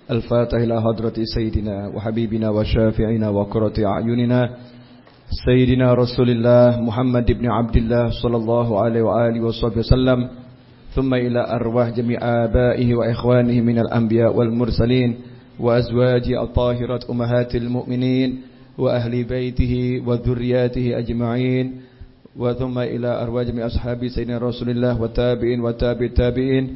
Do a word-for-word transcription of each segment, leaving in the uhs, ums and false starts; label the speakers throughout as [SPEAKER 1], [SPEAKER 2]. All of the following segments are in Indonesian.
[SPEAKER 1] الفاتح إلى حضرة سيدنا وحبيبنا وشافعنا وقرة أعيننا سيدنا رسول الله محمد بن عبد الله صلى الله عليه وآله وصحبه وسلم، ثم إلى أرواح جميع آبائه وإخوانه من الأنبياء والمرسلين وأزواجه الطاهرات أمهات المؤمنين وأهل بيته وذرياته أجمعين، وثم إلى أرواح جميع أصحاب سيدنا رسول الله والتابعين وتابع التابعين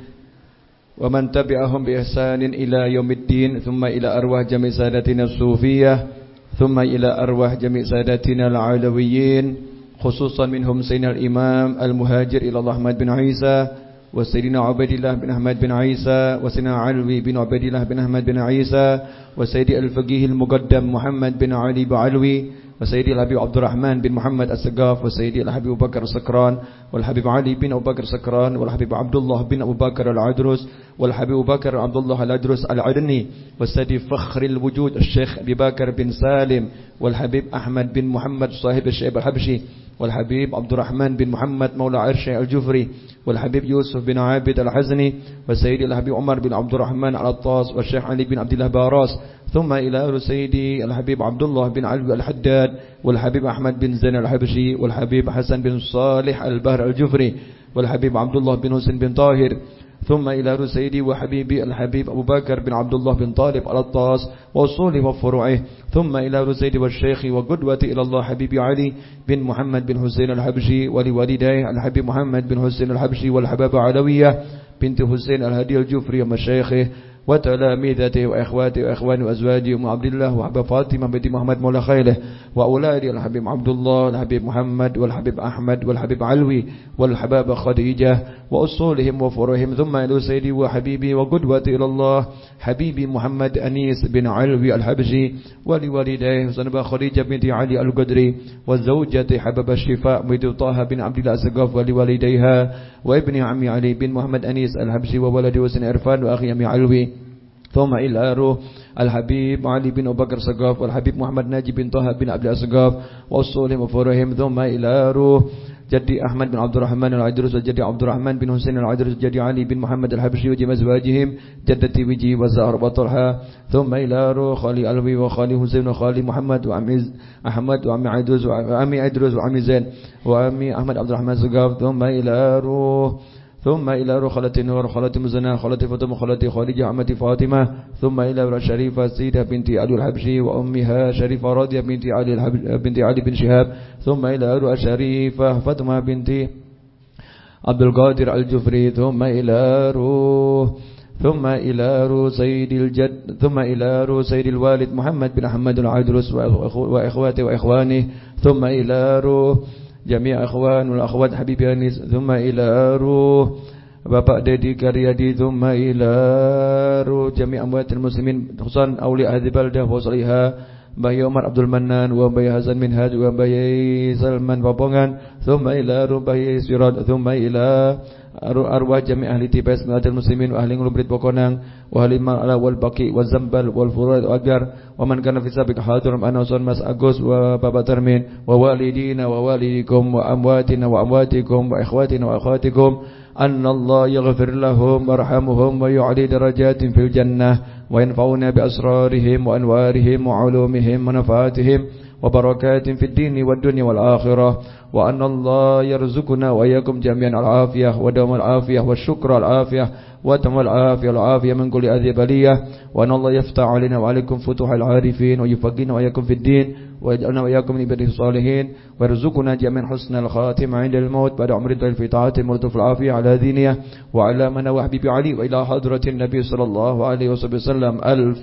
[SPEAKER 1] ومن تبعهم بإحسان إلى يوم الدين، ثم إلى أرواح جميع سادتنا الصوفية، ثم إلى أرواح جميع سادتنا العلويين، خصوصا منهم سيدنا الإمام المهاجر إلى الله أحمد بن عيسى، وسيدنا عبد الله بن أحمد بن عيسى، وسيدنا علوي بن عبد الله بن أحمد بن عيسى، وسيدي الفقيه المقدم محمد بن علي بعلوي، وسيدي الحبيب عبد الرحمن بن محمد السقاف، وسيدي الحبيب أبو بكر السكران، والحبيب علي بن أبو بكر السكران، والحبيب عبد الله بن أبو بكر العدرس، والحبيب أبو بكر عبد الله العدرس العدني، والسيدي فخر الوجود الشيخ أبي بكر بن سالم، والحبيب أحمد بن محمد صاحب الشيب الحبشي، والحبيب عبد الرحمن بن محمد مولى عرشي الجفري، والحبيب يوسف بن عابد الحزني، وسيدي الحبيب عمر بن عبد الرحمن العطاس، والشيخ علي بن عبد الله باراس، ثم إلى سيدي الحبيب عبد الله بن علوي الحداد، والحبيب أحمد بن زين الحبشي، والحبيب حسن بن صالح البهر الجفري، والحبيب عبد الله بن حسين بن طاهر، ثم إلى سيدي وحبيبي الحبيب أبو بكر بن عبد الله بن طالب العطاس وأصوله وفروعه، ثم إلى سيدي والشيخ وقدوتي إلى الله حبيبي علي بن محمد بن حسين الحبشي، ولوالديه الحبيب محمد بن حسين الحبشي، والحبابة علوية بنت حسين الهدي الجفري، ومشايخه وتلاميذته وإخواته وإخوانه وأزواجه أم عبد الله وحباب فاطمة بنت محمد مولى خيله، وأولادي الحبيب عبد الله والحبيب محمد والحبيب أحمد والحبيب علوي والحباب خديجة وأصولهم وفروعهم، ثم إلى سيدي وحبيبي وقدوتي إلى الله حبيبي محمد أنيس بن علوي الحبشي، ولوالديه زنبا خديجة بنت علي القدري، والزوجة حباب الشفاء بنت طه بن عبد الله السقاف، ولوالديها وابن عمي علي بن محمد أنيس الحبشي، وولدي وسن عرفان وأخي أمي علوي، ثم إلى روح الحبيب علي بن أبو بكر السقاف، والحبيب محمد ناجي بن طه بن عبد الله السقاف وأصولهم وفروعهم، ثم إلى روح جدي أحمد بن عبد الرحمن العدرس، وجدي عبد الرحمن بن حسين العدرس، جدي علي بن محمد الحبشي وجميع أزواجهم، جدتي وجي وزهر وطلحة، ثم إلى روح خالي علوي وخالي حسين وخالي محمد وعمي أحمد وعمي عدرس وعمي عدرس وعمي زين وعمي أحمد عبد الرحمن السقاف، ثم إلى روح ثم إلى روح خالتي نور خالتي مزنة خالتي فاطمة خالتي خديجة عمتي فاطمة، ثم إلى روح شريفة سيدة بنت علي الحبشي وأمها شريفة راضية بنت علي بنت علي بن شهاب، ثم إلى روح شريفة فاطمة بنت عبد القادر الجفري، ثم إلى روح ثم إلى روح سيد الجد ثم إلى روح سيد الوالد محمد بن أحمد العدرس وإخواته وإخوانه، ثم إلى روح جميع أخوان والأخوات حبيبي أنيس، ثم إلى روح Bapak Dedi Karyadi, ثم إلى روح جميع أموات المسلمين خصوصا أولياء هذه البلدة وصليها Mbah Umar Abdul Manan wa Mbah Hasan Minhaj wa Mbah Salman Papongan, ثم إلى روح Mbah Sirad, ثم إلى أرواح جميع أهل تيبس من المسلمين وأهل غلبريت بوكونان وأهل المعلا والبقي والزنبل والفراد والأجر ومن كان في سابق حاضر أنا وصن مس أغوس وبابا ترمين ووالدينا ووالديكم وأمواتنا وأمواتكم وإخواتنا وأخواتكم أن الله يغفر لهم ويرحمهم ويعلي درجات في الجنة وينفعنا بأسرارهم وأنوارهم وعلومهم ونفاتهم وبركات في الدين والدنيا والآخرة، وأن الله يرزقنا وإياكم جميعا العافية ودوم العافية والشكر العافية وتم العافية العافية من كل أذى بلية، وأن الله يفتح علينا وعليكم فتوح العارفين ويفقهنا وإياكم في الدين ويجعلنا وإياكم من عباده الصالحين ويرزقنا جميعا حسن الخاتمة عند الموت بعد عمر طويل في طاعته مرتب في العافية على دينه وعلى من وحبيب علي وإلى حضرة النبي صلى الله عليه وسلم.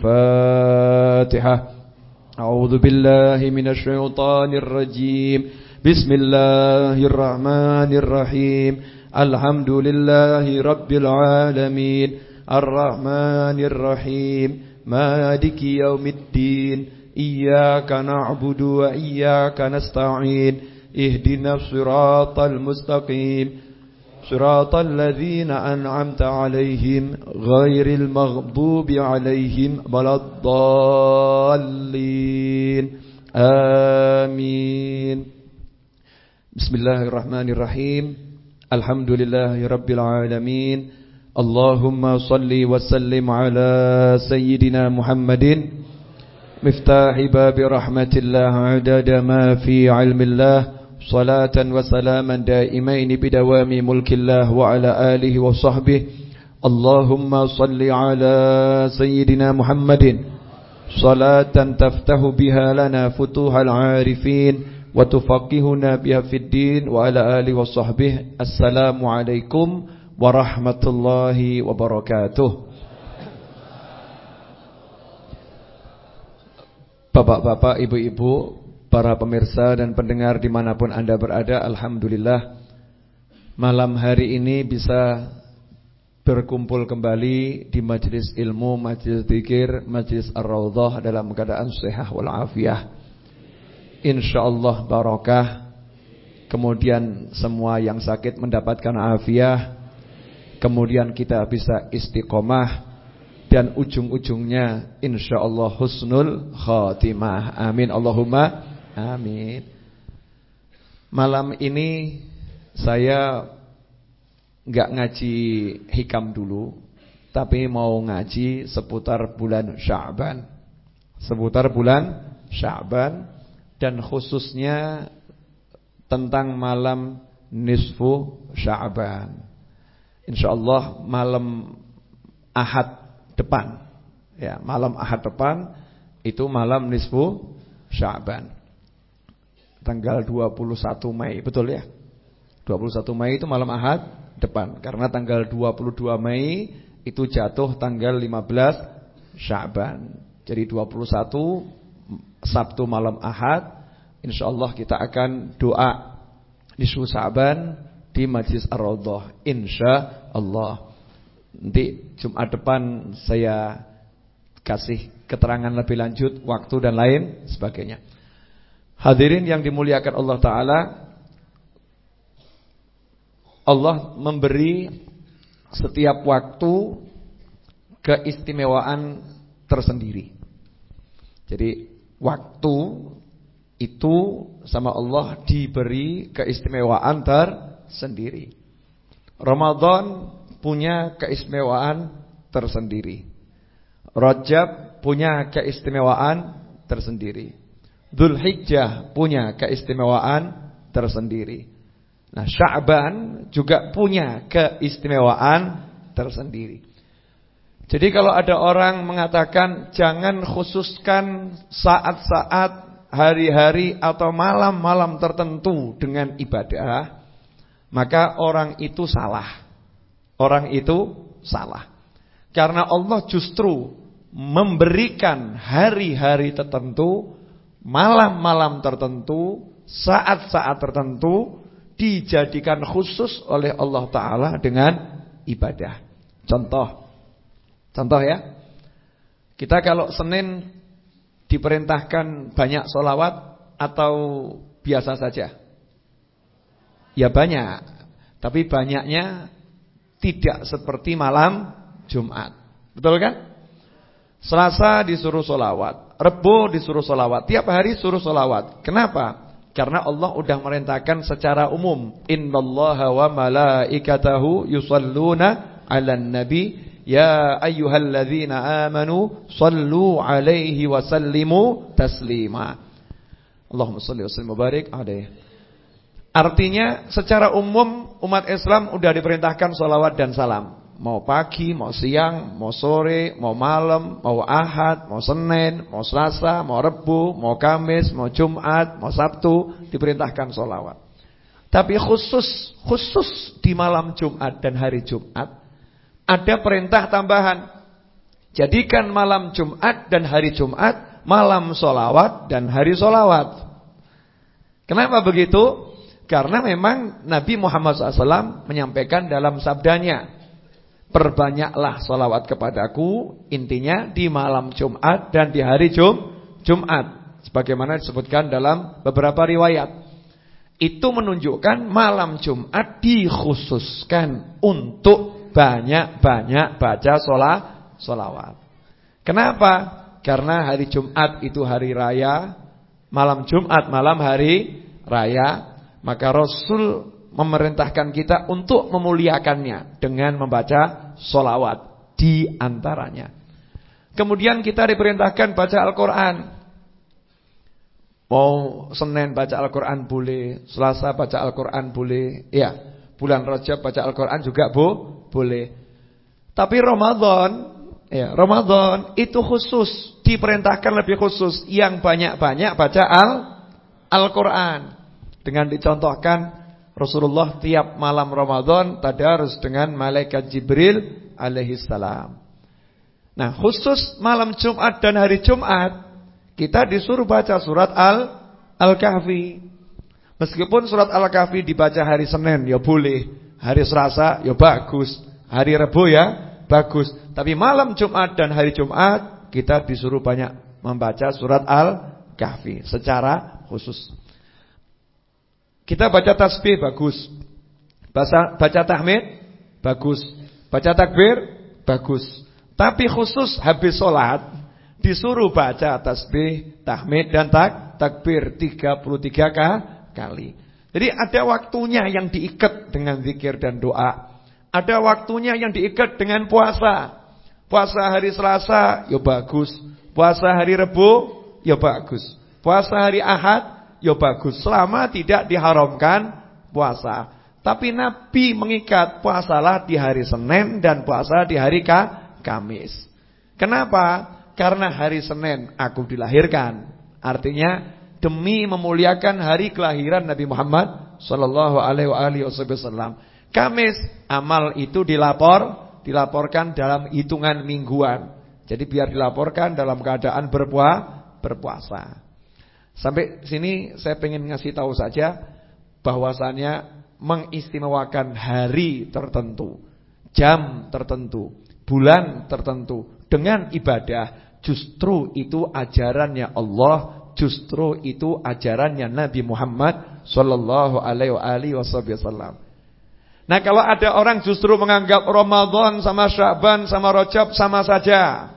[SPEAKER 1] الفاتحة. أعوذ بالله من الشيطان الرجيم. بسم الله الرحمن الرحيم. الحمد لله رب العالمين الرحمن الرحيم مالك يوم الدين إياك نعبد وإياك نستعين اهدنا الصراط المستقيم صراط الذين أنعمت عليهم غير المغضوب عليهم ولا الضالين آمين. بسم الله الرحمن الرحيم. الحمد لله رب العالمين Allahumma salli wa sallim ala sayyidina Muhammadin miftahi babi rahmatillah adada ma fi ilmillah salatan wa salaman daimaini bidawami mulkillah wa ala alihi wa sahbihi. Allahumma salli ala sayyidina Muhammadin salatan taftahu biha lana futuhal arifin wa tufaqihuna biha fid din wa ala alihi wa sahbihi. Assalamu alaikum warahmatullahi wabarakatuh. Bapak-bapak, ibu-ibu, para pemirsa dan pendengar dimanapun Anda berada, alhamdulillah malam hari ini bisa berkumpul kembali di majlis ilmu, majlis zikir, majlis ar-raudhah dalam keadaan sehat walafiat. Insyaallah barakah. Kemudian semua yang sakit mendapatkan afiat. Kemudian kita bisa istiqomah dan ujung-ujungnya insyaallah husnul khatimah. Amin Allahumma amin. Malam ini saya enggak ngaji hikam dulu, tapi mau ngaji seputar bulan Sya'ban. Seputar bulan Sya'ban dan khususnya tentang malam nisfu Sya'ban. InsyaAllah malam Ahad depan, ya, malam Ahad depan itu malam nisfu Sya'ban, tanggal dua puluh satu Mei, betul ya? dua puluh satu Mei itu malam Ahad depan, karena tanggal dua puluh dua Mei itu jatuh tanggal lima belas Sya'ban. Jadi dua puluh satu Sabtu malam Ahad, insyaallah kita akan doa nisfu Sya'ban di Majlis Ar-Raudhah, insyaallah. Nanti Jumat depan saya kasih keterangan lebih lanjut, waktu dan lain sebagainya. Hadirin yang dimuliakan Allah Ta'ala, Allah memberi setiap waktu keistimewaan tersendiri. Jadi waktu itu sama Allah diberi keistimewaan tersendiri. Ramadan punya keistimewaan tersendiri. Rajab punya keistimewaan tersendiri. Dzulhijjah punya keistimewaan tersendiri. Nah, Sya'ban juga punya keistimewaan tersendiri. Jadi kalau ada orang mengatakan jangan khususkan saat-saat, hari-hari atau malam-malam tertentu dengan ibadah, maka orang itu salah. Orang itu salah. Karena Allah justru memberikan hari-hari tertentu, malam-malam tertentu, saat-saat tertentu dijadikan khusus oleh Allah Ta'ala dengan ibadah. Contoh Contoh ya, kita kalau Senin diperintahkan banyak sholawat atau biasa saja? Ya banyak, tapi banyaknya tidak seperti malam Jumat. Betul kan? Selasa disuruh sholawat, Rebo disuruh sholawat, tiap hari suruh sholawat. Kenapa? Karena Allah udah merintahkan secara umum. Innallaha wa malaikatahu yusalluna 'alan nabi ya ayyuhalladzina amanu sallu 'alaihi wa sallimu taslima. Allahumma shalli wa sallim wa barik alaihi. Artinya secara umum umat Islam udah diperintahkan sholawat dan salam. Mau pagi, mau siang, mau sore, mau malam, mau Ahad, mau Senin, mau Selasa, mau Rebu, mau Kamis, mau Jumat, mau Sabtu, diperintahkan sholawat. Tapi khusus khusus di malam Jumat dan hari Jumat ada perintah tambahan. Jadikan malam Jumat dan hari Jumat malam sholawat dan hari sholawat. Kenapa begitu? Karena memang Nabi Muhammad shallallahu alaihi wasallam menyampaikan dalam sabdanya, perbanyaklah sholawat kepadaku, intinya di malam Jumat dan di hari Jum, Jumat, sebagaimana disebutkan dalam beberapa riwayat. Itu menunjukkan malam Jumat dikhususkan untuk banyak-banyak baca sholat, sholawat. Kenapa? Karena hari Jumat itu hari raya, malam Jumat malam hari raya. Maka Rasul memerintahkan kita untuk memuliakannya dengan membaca
[SPEAKER 2] solawat di antaranya. Kemudian kita diperintahkan baca Al-Quran. Mau Senin baca Al-Quran boleh, Selasa baca Al-Quran boleh, ya. Bulan Rajab baca Al-Quran juga bu, boleh. Tapi Ramadan, ya, Ramadan itu khusus, diperintahkan lebih khusus, yang banyak-banyak baca Al Al-Quran. Dengan dicontohkan Rasulullah tiap malam Ramadan tadarus dengan malaikat Jibril alaihi salam. Nah, khusus malam Jumat dan hari Jumat kita disuruh baca surat Al Al-Kahfi. Meskipun surat Al-Kahfi dibaca hari Senin ya boleh, hari Selasa ya bagus, hari Rabu ya bagus. Tapi malam Jumat dan hari Jumat kita disuruh banyak membaca surat Al-Kahfi secara khusus. Kita baca tasbih bagus, baca, baca tahmid bagus, baca takbir bagus. Tapi khusus habis sholat disuruh baca tasbih, tahmid dan tak, takbir tiga puluh tiga kali. Jadi ada waktunya yang diikat dengan zikir dan doa. Ada waktunya yang diikat dengan puasa. Puasa hari Selasa ya bagus, puasa hari Rabu ya bagus, puasa hari Ahad ya bagus, selama tidak diharamkan puasa. Tapi Nabi mengikat puasalah di hari Senin dan puasa di hari Kamis. Kenapa? Karena hari Senin aku dilahirkan. Artinya demi memuliakan hari kelahiran Nabi Muhammad sallallahu alaihi wasallam. Kamis amal itu dilapor, dilaporkan dalam hitungan mingguan. Jadi biar dilaporkan dalam keadaan berpuasa, berpuasa. Sampai sini saya pengen ngasih tahu saja bahwasannya mengistimewakan hari tertentu, jam tertentu, bulan tertentu dengan ibadah, justru itu ajarannya Allah, justru itu ajarannya Nabi Muhammad sallallahu alaihi wasallam. Nah, kalau ada orang justru menganggap Ramadan sama Sya'ban sama Rajab sama saja,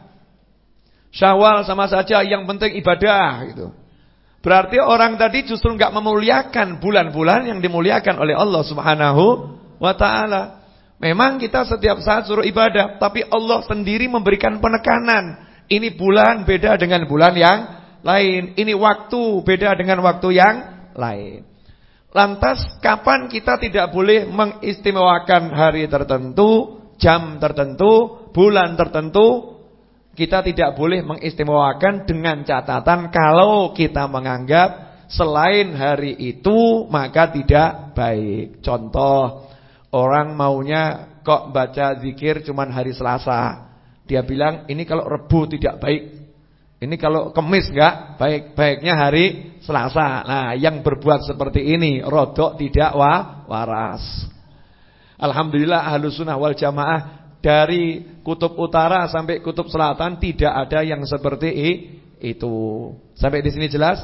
[SPEAKER 2] Syawal sama saja, yang penting ibadah gitu. Berarti orang tadi justru enggak memuliakan bulan-bulan yang dimuliakan oleh Allah Subhanahu wa taala. Memang kita setiap saat suruh ibadah, tapi Allah sendiri memberikan penekanan. Ini bulan beda dengan bulan yang lain. Ini waktu beda dengan waktu yang lain. Lantas kapan kita tidak boleh mengistimewakan hari tertentu, jam tertentu, bulan tertentu? Kita tidak boleh mengistimewakan dengan catatan kalau kita menganggap selain hari itu maka tidak baik. Contoh, orang maunya kok baca zikir cuman hari Selasa. Dia bilang ini kalau Rebu tidak baik, ini kalau Kemis enggak baik, baiknya hari Selasa. Nah, yang berbuat seperti ini rodok tidak wa, waras. Alhamdulillah Ahlus Sunnah wal Jamaah dari kutub utara sampai kutub selatan tidak ada yang seperti itu. Sampai di sini jelas?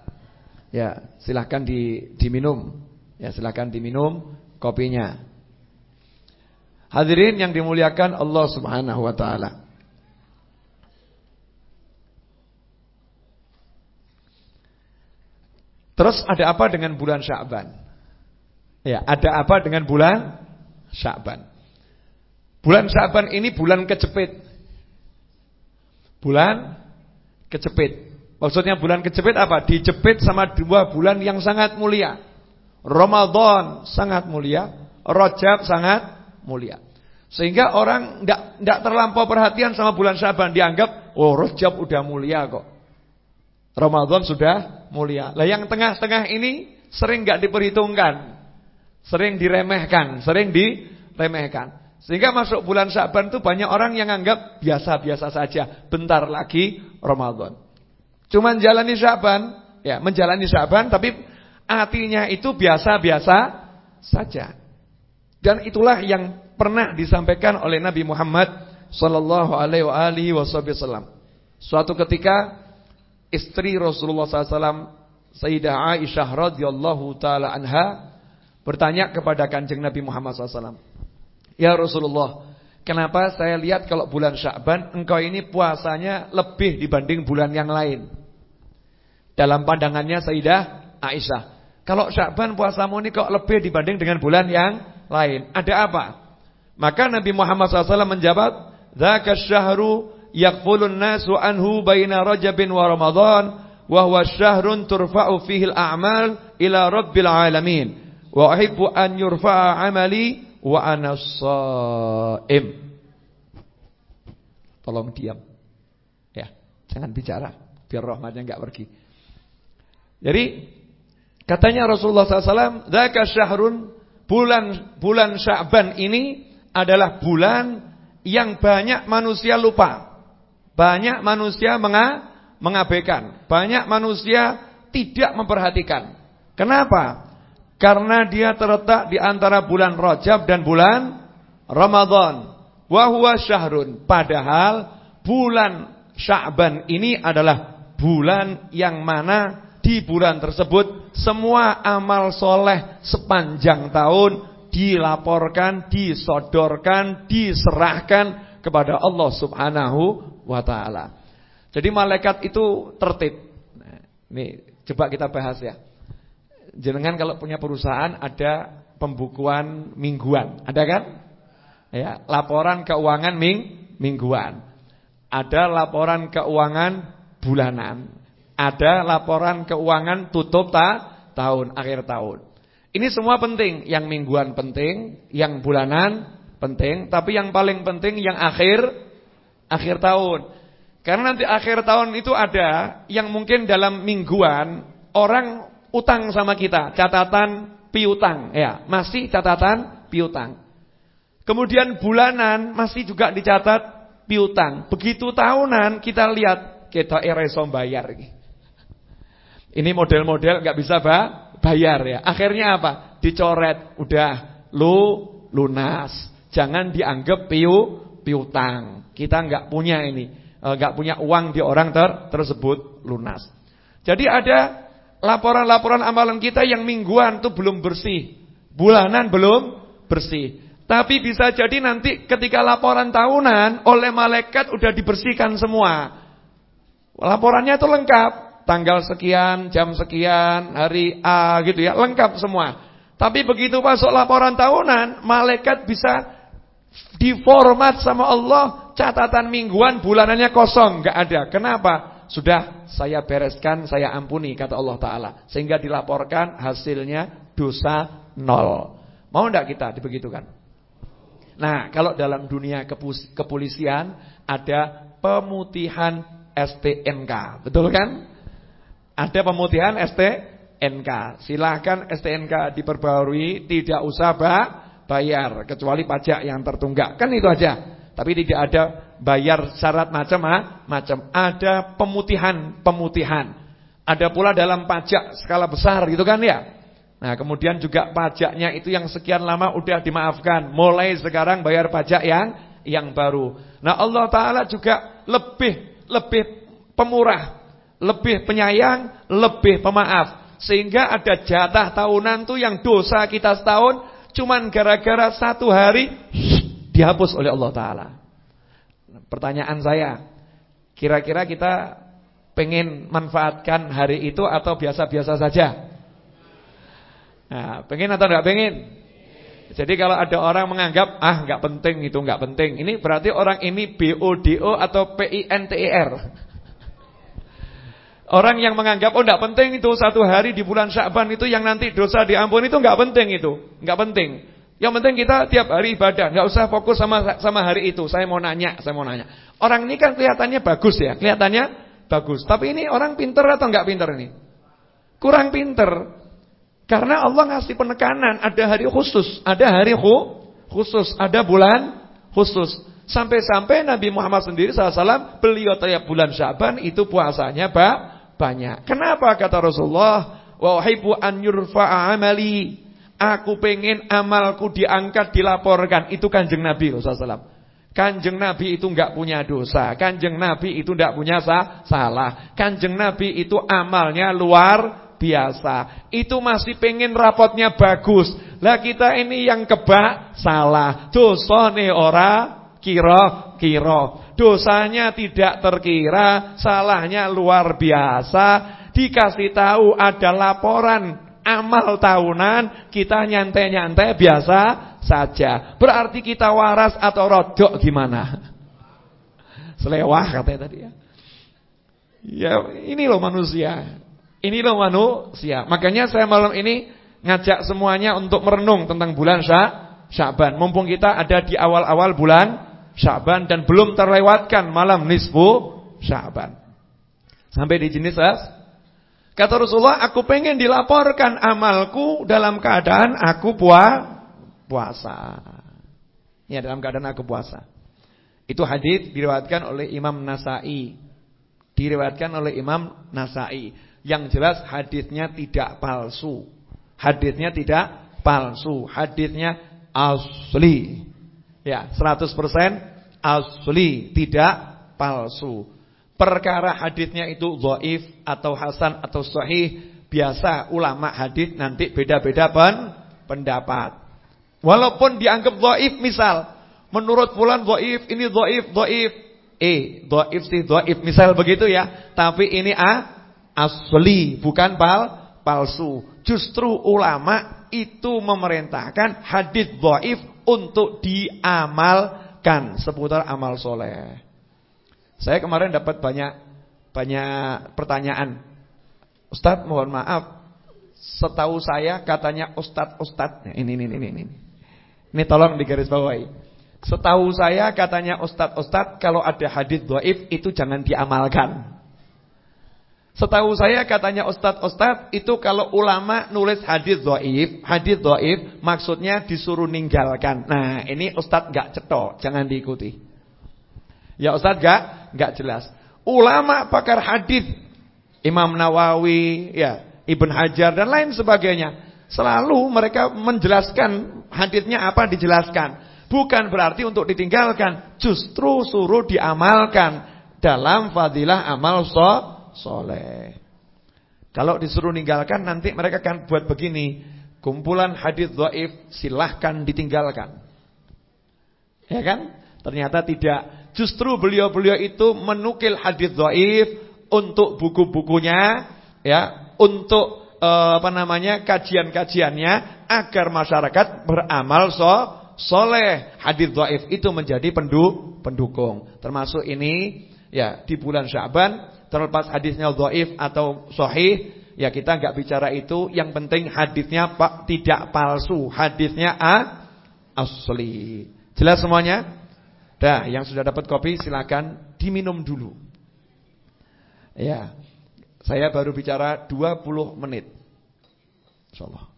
[SPEAKER 2] Ya, silahkan di, diminum. Ya, silahkan diminum kopinya. Hadirin yang dimuliakan Allah Subhanahu wa taala. Terus ada apa dengan bulan Sya'ban? Ya, ada apa dengan bulan Sya'ban? Bulan Sya'ban ini bulan kejepit. Bulan kejepit. Maksudnya bulan kejepit apa? Dijepit sama dua bulan yang sangat mulia. Ramadan sangat mulia, Rajab sangat mulia. Sehingga orang enggak enggak terlampau perhatian sama bulan Sya'ban, dianggap oh Rajab udah mulia kok. Ramadan sudah mulia. Lah yang tengah-tengah ini sering enggak diperhitungkan. Sering diremehkan, sering diremehkan. Sehingga masuk bulan Sya'ban itu banyak orang yang anggap biasa-biasa saja. Bentar lagi Ramadan. Cuman jalani Sya'ban, ya, menjalani Sya'ban tapi artinya itu biasa-biasa saja. Dan itulah yang pernah disampaikan oleh Nabi Muhammad sallallahu alaihi wasallam. Suatu ketika istri Rasulullah sallallahu alaihi wasallam, Sayyidah Aisyah radhiyallahu taala anha, bertanya kepada Kanjeng Nabi Muhammad sallallahu alaihi wasallam, "Ya Rasulullah, kenapa saya lihat kalau bulan Sya'ban engkau ini puasanya lebih dibanding bulan yang lain?" Dalam pandangannya Sayyidah Aisyah, kalau Sya'ban puasamu ini kok lebih dibanding dengan bulan yang lain, ada apa? Maka Nabi Muhammad shallallahu alaihi wasallam menjawab, "Dzaka syahru yaqfulun nasu anhu baina Rajabin wa Ramadan, wa huwa syahrun turfa'u fihi al-a'mal ila rabbil alamin, wa uhibbu an yurfa'a 'amali wa ana shaim." Tolong diam. Ya, jangan bicara biar rahmatnya enggak pergi. Jadi katanya Rasulullah shallallahu alaihi wasallam, "Dzaka syahrun", bulan bulan Sya'ban ini adalah bulan yang banyak manusia lupa. Banyak manusia menga, mengabaikan. Banyak manusia tidak memperhatikan. Kenapa? Karena dia terletak di antara bulan Rajab dan bulan Ramadan. Wa huwa syahrun. Padahal bulan Sya'ban ini adalah bulan yang mana di bulan tersebut semua amal soleh sepanjang tahun dilaporkan, disodorkan, diserahkan kepada Allah Subhanahu wa ta'ala. Jadi malaikat itu tertib. Nah, ini coba kita bahas ya. Jenengan kalau punya perusahaan ada pembukuan mingguan, ada kan? Ya, laporan keuangan ming, mingguan. Ada laporan keuangan bulanan. Ada laporan keuangan tutup ta, tahun, akhir tahun. Ini semua penting, yang mingguan penting, yang bulanan penting, tapi yang paling penting yang akhir akhir tahun. Karena nanti akhir tahun itu ada yang mungkin dalam mingguan orang utang sama kita, catatan piutang, ya, masih catatan piutang. Kemudian bulanan masih juga dicatat piutang. Begitu tahunan kita lihat kita iso bayar iki. Ini model-model enggak bisa bah bayar ya. Akhirnya apa? Dicoret, udah lu lunas. Jangan dianggap piu piutang. Kita enggak punya ini, enggak punya uang di orang ter, tersebut lunas. Jadi ada laporan-laporan amalan kita yang mingguan itu belum bersih. Bulanan belum bersih. Tapi bisa jadi nanti ketika laporan tahunan oleh malaikat udah dibersihkan semua. Laporannya itu lengkap. Tanggal sekian, jam sekian, hari A gitu ya, lengkap semua. Tapi begitu masuk laporan tahunan, malaikat bisa diformat sama Allah, catatan mingguan, bulanannya kosong, enggak ada. Kenapa? Sudah saya bereskan, saya ampuni, kata Allah Ta'ala. Sehingga dilaporkan hasilnya dosa nol. Mau enggak kita dibegitukan? Nah, kalau dalam dunia kepolisian ada pemutihan S T N K, betul kan? Ada pemutihan S T N K. Silahkan S T N K diperbarui, tidak usah bayar kecuali pajak yang tertunggak. Kan itu aja. Tapi tidak ada bayar syarat macam-macam. Ada pemutihan-pemutihan. Ada pula dalam pajak skala besar gitu kan ya. Nah, kemudian juga pajaknya itu yang sekian lama udah dimaafkan. Mulai sekarang bayar pajak yang yang baru. Nah, Allah Ta'ala juga lebih lebih pemurah, lebih penyayang, lebih pemaaf. Sehingga ada jatah tahunan tuh yang dosa kita setahun cuman gara-gara satu hari dihapus oleh Allah Ta'ala. Pertanyaan saya, kira-kira kita pengen manfaatkan hari itu atau biasa-biasa saja? Nah, pengen atau enggak pengen? Jadi kalau ada orang menganggap ah enggak penting itu enggak penting, ini berarti orang ini B O D O atau P I N T E R. Orang yang menganggap oh enggak penting itu satu hari di bulan Sya'ban itu yang nanti dosa diampuni itu enggak penting itu, enggak penting. Yang penting kita tiap hari ibadah, enggak usah fokus sama sama hari itu. Saya mau nanya, saya mau nanya. Orang ini kan kelihatannya bagus ya, kelihatannya bagus. Tapi ini orang pinter atau enggak pinter ini? Kurang pinter. Karena Allah ngasih penekanan, ada hari khusus, ada hari khusus, ada bulan khusus. Sampai-sampai Nabi Muhammad sendiri sallallahu alaihi wasallam beliau tiap bulan Sya'ban itu puasanya ba, banyak. Kenapa kata Rasulullah? Wa uhibbu an yurfa'a amali. Aku pengen amalku diangkat, dilaporkan. Itu Kanjeng Nabi sallallahu alaihi wasallam. Kanjeng Nabi itu enggak punya dosa. Kanjeng Nabi itu enggak punya sah, salah. Kanjeng Nabi itu amalnya luar biasa. Itu masih pengen rapotnya bagus. Lah kita ini yang kebak salah. Dosane ora kira-kira. Dosanya tidak terkira, salahnya luar biasa. Dikasih tahu ada laporan amal tahunan, kita nyantai-nyantai biasa saja. Berarti kita waras atau rodok gimana? Selewah katanya tadi ya. Ya ini loh manusia. Ini loh manusia. Makanya saya malam ini ngajak semuanya untuk merenung tentang bulan Sya'ban. Mumpung kita ada di awal-awal bulan Sya'ban dan belum terlewatkan malam nisfu Sya'ban. Sampai di jenis as. Kata Rasulullah, aku pengen dilaporkan amalku dalam keadaan aku puas, puasa. Ya, dalam keadaan aku puasa. Itu hadis diriwayatkan oleh Imam Nasa'i. Diriwayatkan oleh Imam Nasa'i. Yang jelas hadisnya tidak palsu. Hadisnya tidak palsu. Hadisnya asli. Ya, seratus persen asli, tidak palsu. Perkara hadisnya itu dhaif atau hasan atau sahih, biasa ulama hadis nanti beda-beda pen, pendapat. Walaupun dianggap dhaif, misal menurut fulan dhaif, ini dhaif, dhaif. Eh, dhaif sih dhaif, misal begitu ya. Tapi ini ah, asli, bukan pal, palsu. Justru ulama itu memerintahkan hadis dhaif untuk diamalkan seputar amal soleh. Saya kemarin dapat banyak banyak pertanyaan. Ustaz, mohon maaf, setahu saya katanya ustaz-ustaz. Ini ini ini ini. Ini tolong digarisbawahi. Setahu saya katanya ustaz-ustaz kalau ada hadis dhaif itu jangan diamalkan. Setahu saya katanya ustaz-ustaz itu kalau ulama nulis hadis dhaif, hadis dhaif maksudnya disuruh ninggalkan. Nah, ini ustaz enggak cetok, jangan diikuti. Ya Ustaz enggak enggak jelas. Ulama pakar hadis Imam Nawawi, ya, Ibn Hajar dan lain sebagainya, selalu mereka menjelaskan hadisnya apa dijelaskan. Bukan berarti untuk ditinggalkan, justru suruh diamalkan dalam fadilah amal so, soleh. Kalau disuruh ninggalkan nanti mereka akan buat begini, kumpulan hadis dhaif silahkan ditinggalkan. Ya kan? Ternyata tidak. Justru beliau-beliau itu menukil hadis dhaif untuk buku-bukunya, ya, untuk eh, apa namanya kajian-kajiannya agar masyarakat beramal so, soleh. Hadis dhaif itu menjadi pendu, pendukung. Termasuk ini, ya, di bulan Sya'ban, terlepas hadisnya dhaif atau sahih, ya kita enggak bicara itu. Yang penting hadisnya pak tidak palsu, hadisnya a, asli. Jelas semuanya? Dah, yang sudah dapat kopi silakan diminum dulu. Ya. Saya baru bicara dua puluh menit. Insyaallah.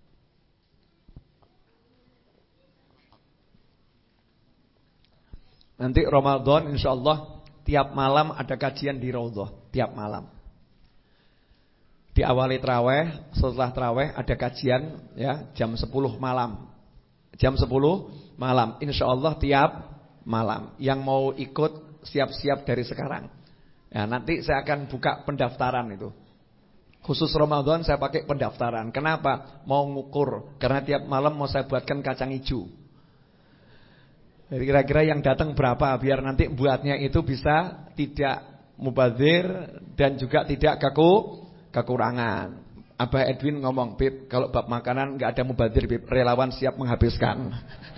[SPEAKER 2] Nanti Ramadan insyaallah tiap malam ada kajian di Raudhah, tiap malam. Diawali tarawih, setelah tarawih ada kajian ya jam sepuluh malam. Jam sepuluh malam insyaallah tiap malam. Yang mau ikut siap-siap dari sekarang. Ya, nanti saya akan buka pendaftaran itu. Khusus Ramadan saya pakai pendaftaran. Kenapa? Mau ngukur. Karena tiap malam mau saya buatkan kacang hijau. Jadi kira-kira yang datang berapa, biar nanti buatnya itu bisa tidak mubazir dan juga tidak kaku kekurangan. Abah Edwin ngomong, "Bib, kalau bab makanan enggak ada mubazir, Bib. Relawan siap menghabiskan."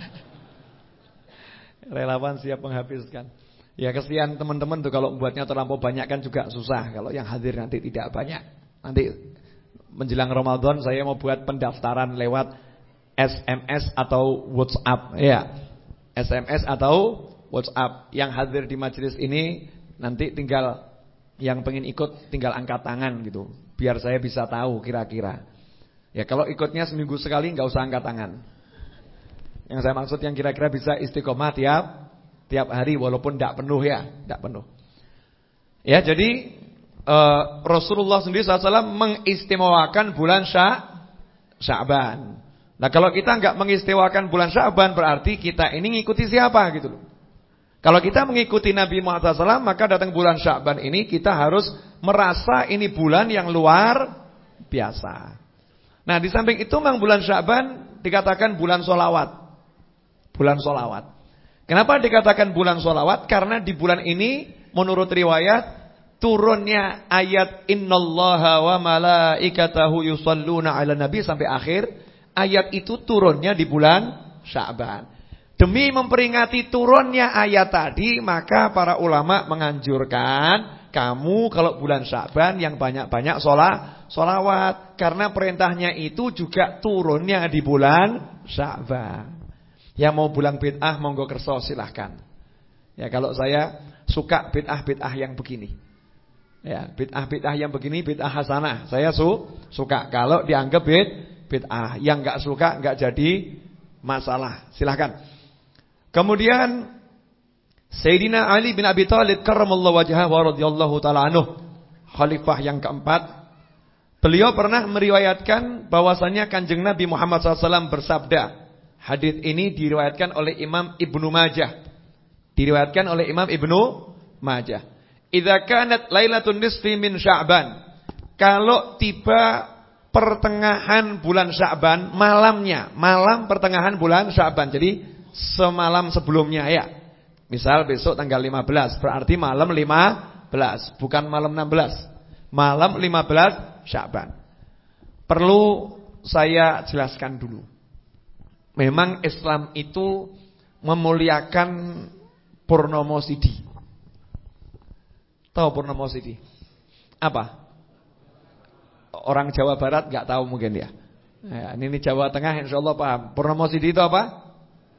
[SPEAKER 2] Relawan siap menghabiskan. Ya kesian teman-teman tuh kalau buatnya terlampau banyak kan juga susah. Kalau yang hadir nanti tidak banyak. Nanti menjelang Ramadan saya mau buat pendaftaran lewat S M S atau WhatsApp. Ya, S M S atau WhatsApp. Yang hadir di majelis ini nanti tinggal yang pengen ikut tinggal angkat tangan gitu. Biar saya bisa tahu kira-kira. Ya kalau ikutnya seminggu sekali nggak usah angkat tangan. Yang saya maksud yang kira-kira bisa istiqomah tiap tiap hari walaupun tidak penuh ya, tidak penuh. Ya, jadi uh, Rasulullah sendiri sallallahu alaihi wasallam mengistimewakan bulan Sya, Sya'ban. Nah, kalau kita enggak mengistimewakan bulan Sya'ban berarti kita ini ngikuti siapa gitu loh. Kalau kita mengikuti Nabi Muhammad sallallahu alaihi wasallam, maka datang bulan Sya'ban ini kita harus merasa ini bulan yang luar biasa. Nah, di samping itu memang bulan Sya'ban dikatakan bulan sholawat. Bulan sholawat. Kenapa dikatakan bulan sholawat? Karena di bulan ini menurut riwayat turunnya ayat innallaha wa malaikatahu yusholluna 'alan nabi sampai akhir. Ayat itu turunnya di bulan Sya'ban. Demi memperingati turunnya ayat tadi, maka para ulama menganjurkan kamu kalau bulan Sya'ban yang banyak-banyak sholat, sholawat. Karena perintahnya itu juga turunnya di bulan Sya'ban. Yang mau bulan bid'ah monggo kerso silahkan. Ya kalau saya suka bid'ah-bid'ah yang begini. Ya bid'ah-bid'ah yang begini bid'ah hasanah. Saya su suka kalau dianggap bid bid'ah. Yang enggak suka enggak jadi masalah. Silahkan. Kemudian Sayyidina Ali bin Abi Thalib karramallahu wajhahu wa radhiyallahu ta'ala anhu, khalifah yang keempat, beliau pernah meriwayatkan bahwasanya Kanjeng Nabi Muhammad shallallahu alaihi wasallam bersabda. Hadis ini diriwayatkan oleh Imam Ibnu Majah. Diriwayatkan oleh Imam Ibnu Majah. Idza kanat lailatun nisfi min Sya'ban, kalau tiba pertengahan bulan Sya'ban, malamnya, malam pertengahan bulan Sya'ban. Jadi semalam sebelumnya ya. Misal besok tanggal lima belas, berarti malam lima belas, bukan malam enam belas. Malam lima belas Sya'ban. Perlu saya jelaskan dulu. Memang Islam itu memuliakan Purnomo Sidi. Tahu Purnomo Sidi? Apa? Orang Jawa Barat enggak tahu mungkin ya. Ya, ini Jawa Tengah insyaallah paham. Purnomo Sidi itu apa?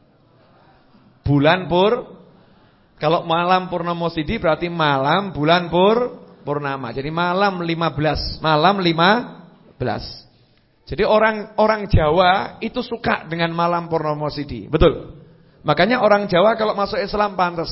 [SPEAKER 2] Bulan pur. Kalau malam Purnomo Sidi berarti malam bulan pur purnama. Jadi malam lima belas, malam lima belas. Jadi orang orang Jawa itu suka dengan malam Purnomo Sidi. Betul. Makanya orang Jawa kalau masuk Islam pantas.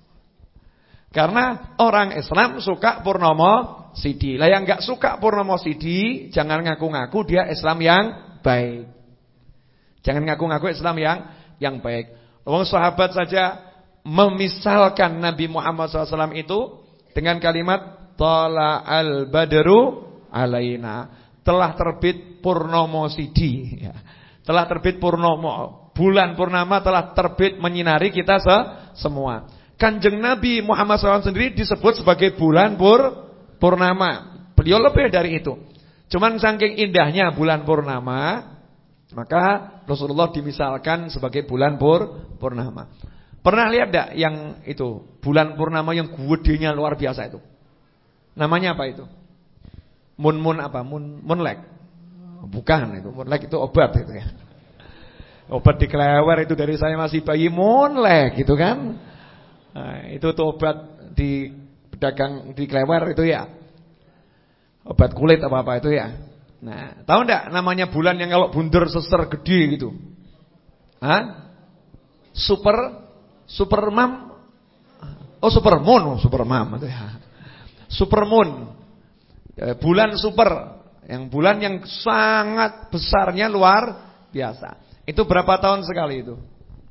[SPEAKER 2] Karena orang Islam suka Purnomo Sidi. Lah yang enggak suka Purnomo Sidi jangan ngaku-ngaku dia Islam yang baik. Jangan ngaku-ngaku Islam yang yang baik. Wong sahabat saja memisalkan Nabi Muhammad shallallahu alaihi wasallam itu dengan kalimat Tala'al badru alaina, telah terbit purnomo sidi ya. Telah terbit purnomo, bulan purnama telah terbit menyinari kita se semua. Kanjeng Nabi Muhammad shallallahu alaihi wasallam sendiri disebut sebagai bulan pur purnama. Beliau lebih dari itu. Cuman saking indahnya bulan purnama, maka Rasulullah dimisalkan sebagai bulan pur purnama. Pernah lihat enggak yang itu, bulan purnama yang gedenya luar biasa itu? Namanya apa itu? Mun-mun apa? Mun munlek. Bukan itu, munlek itu obat itu ya. Obat di klewer itu dari saya masih bayi, munlek gitu kan. Nah, itu tuh obat di pedagang di klewer itu ya. Obat kulit apa-apa itu ya. Nah, tahu enggak namanya bulan yang kalau bunder seser gede gitu? Hah? Super Supermam. Oh, Supermoon, Supermam itu ya. Supermoon. Bulan super, yang bulan yang sangat besarnya luar biasa. Itu berapa tahun sekali itu?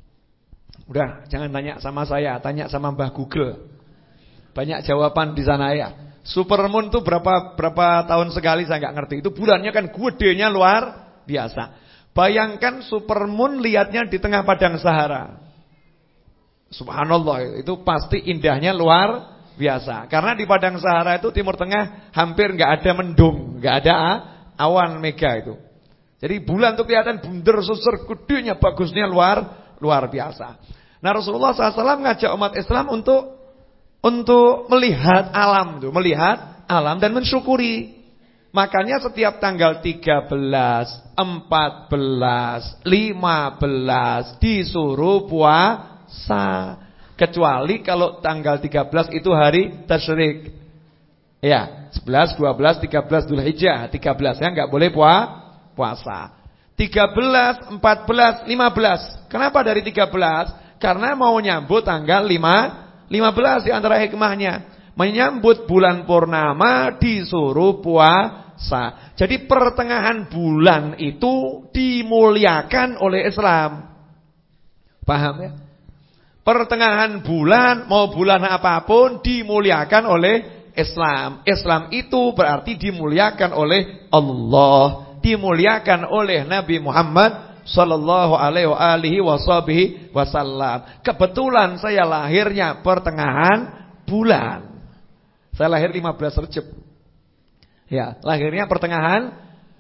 [SPEAKER 2] Udah, jangan tanya sama saya, tanya sama Mbah Google. Banyak jawaban di sana ya. Supermoon itu berapa berapa tahun sekali saya nggak ngerti. Itu bulannya kan gedenya luar biasa. Bayangkan supermoon lihatnya di tengah padang Sahara. Subhanallah, itu pasti indahnya luar biasa. Karena di padang Sahara itu Timur Tengah hampir nggak ada mendung, nggak ada awan mega itu. Jadi bulan itu kelihatan bunder susur gedenya bagusnya luar luar biasa. Nah Rasulullah shallallahu alaihi wasallam ngajak umat Islam untuk Untuk melihat alam tuh, melihat alam dan mensyukuri. Makanya setiap tanggal tiga belas, empat belas, lima belas disuruh puasa. Kecuali kalau tanggal tiga belas itu hari tasyrik. Ya, sebelas, dua belas, tiga belas Dzulhijjah, tiga belas ya enggak boleh puasa. tiga belas, empat belas, lima belas. Kenapa dari tiga belas? Karena mau nyambut tanggal lima lima belas di antara hikmahnya. Menyambut bulan purnama disuruh puasa. Jadi pertengahan bulan itu dimuliakan oleh Islam. Paham ya? Pertengahan bulan mau bulan apapun dimuliakan oleh Islam. Islam itu berarti dimuliakan oleh Allah, dimuliakan oleh Nabi Muhammad sallallahu alaihi wasallam. Kebetulan saya lahirnya pertengahan bulan. Saya lahir lima belas Rejab. Ya, lahirnya pertengahan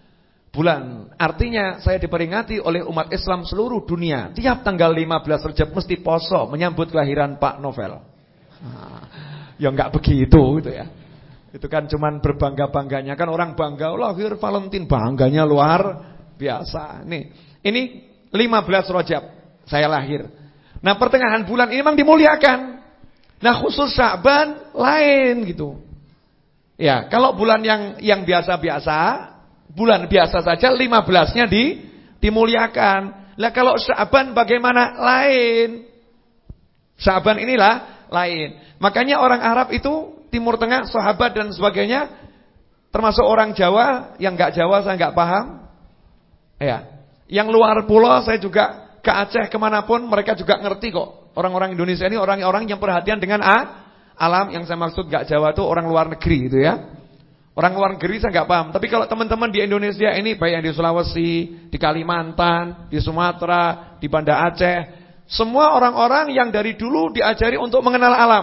[SPEAKER 2] bulan. Artinya saya diperingati oleh umat Islam seluruh dunia. Tiap tanggal lima belas Rajab mesti poso menyambut kelahiran Pak Novel. Nah, ya enggak begitu gitu ya. Itu kan cuman berbangga-bangganya, kan orang bangga lahir Valentine, bangganya luar biasa. Nih, ini lima belas Rajab saya lahir. Nah, pertengahan bulan ini memang dimuliakan. Nah, khusus Sya'ban lain gitu. Ya, kalau bulan yang yang biasa-biasa, bulan biasa saja lima belasnya di dimuliakan. Lah kalau Sya'ban bagaimana? Lain. Sya'ban inilah lain. Makanya orang Arab itu Timur Tengah, sahabat dan sebagainya, termasuk orang Jawa, yang enggak Jawa saya enggak paham. Ya, yang luar pulau saya juga ke Aceh kemanapun mereka juga ngerti kok. Orang-orang Indonesia ini orang-orang yang perhatian dengan a, alam. Yang saya maksud enggak Jawa itu orang luar negeri gitu ya. Orang luar negeri saya enggak paham. Tapi kalau teman-teman di Indonesia ini, baik yang di Sulawesi, di Kalimantan, di Sumatera, di Banda Aceh, semua orang-orang yang dari dulu diajari untuk mengenal alam.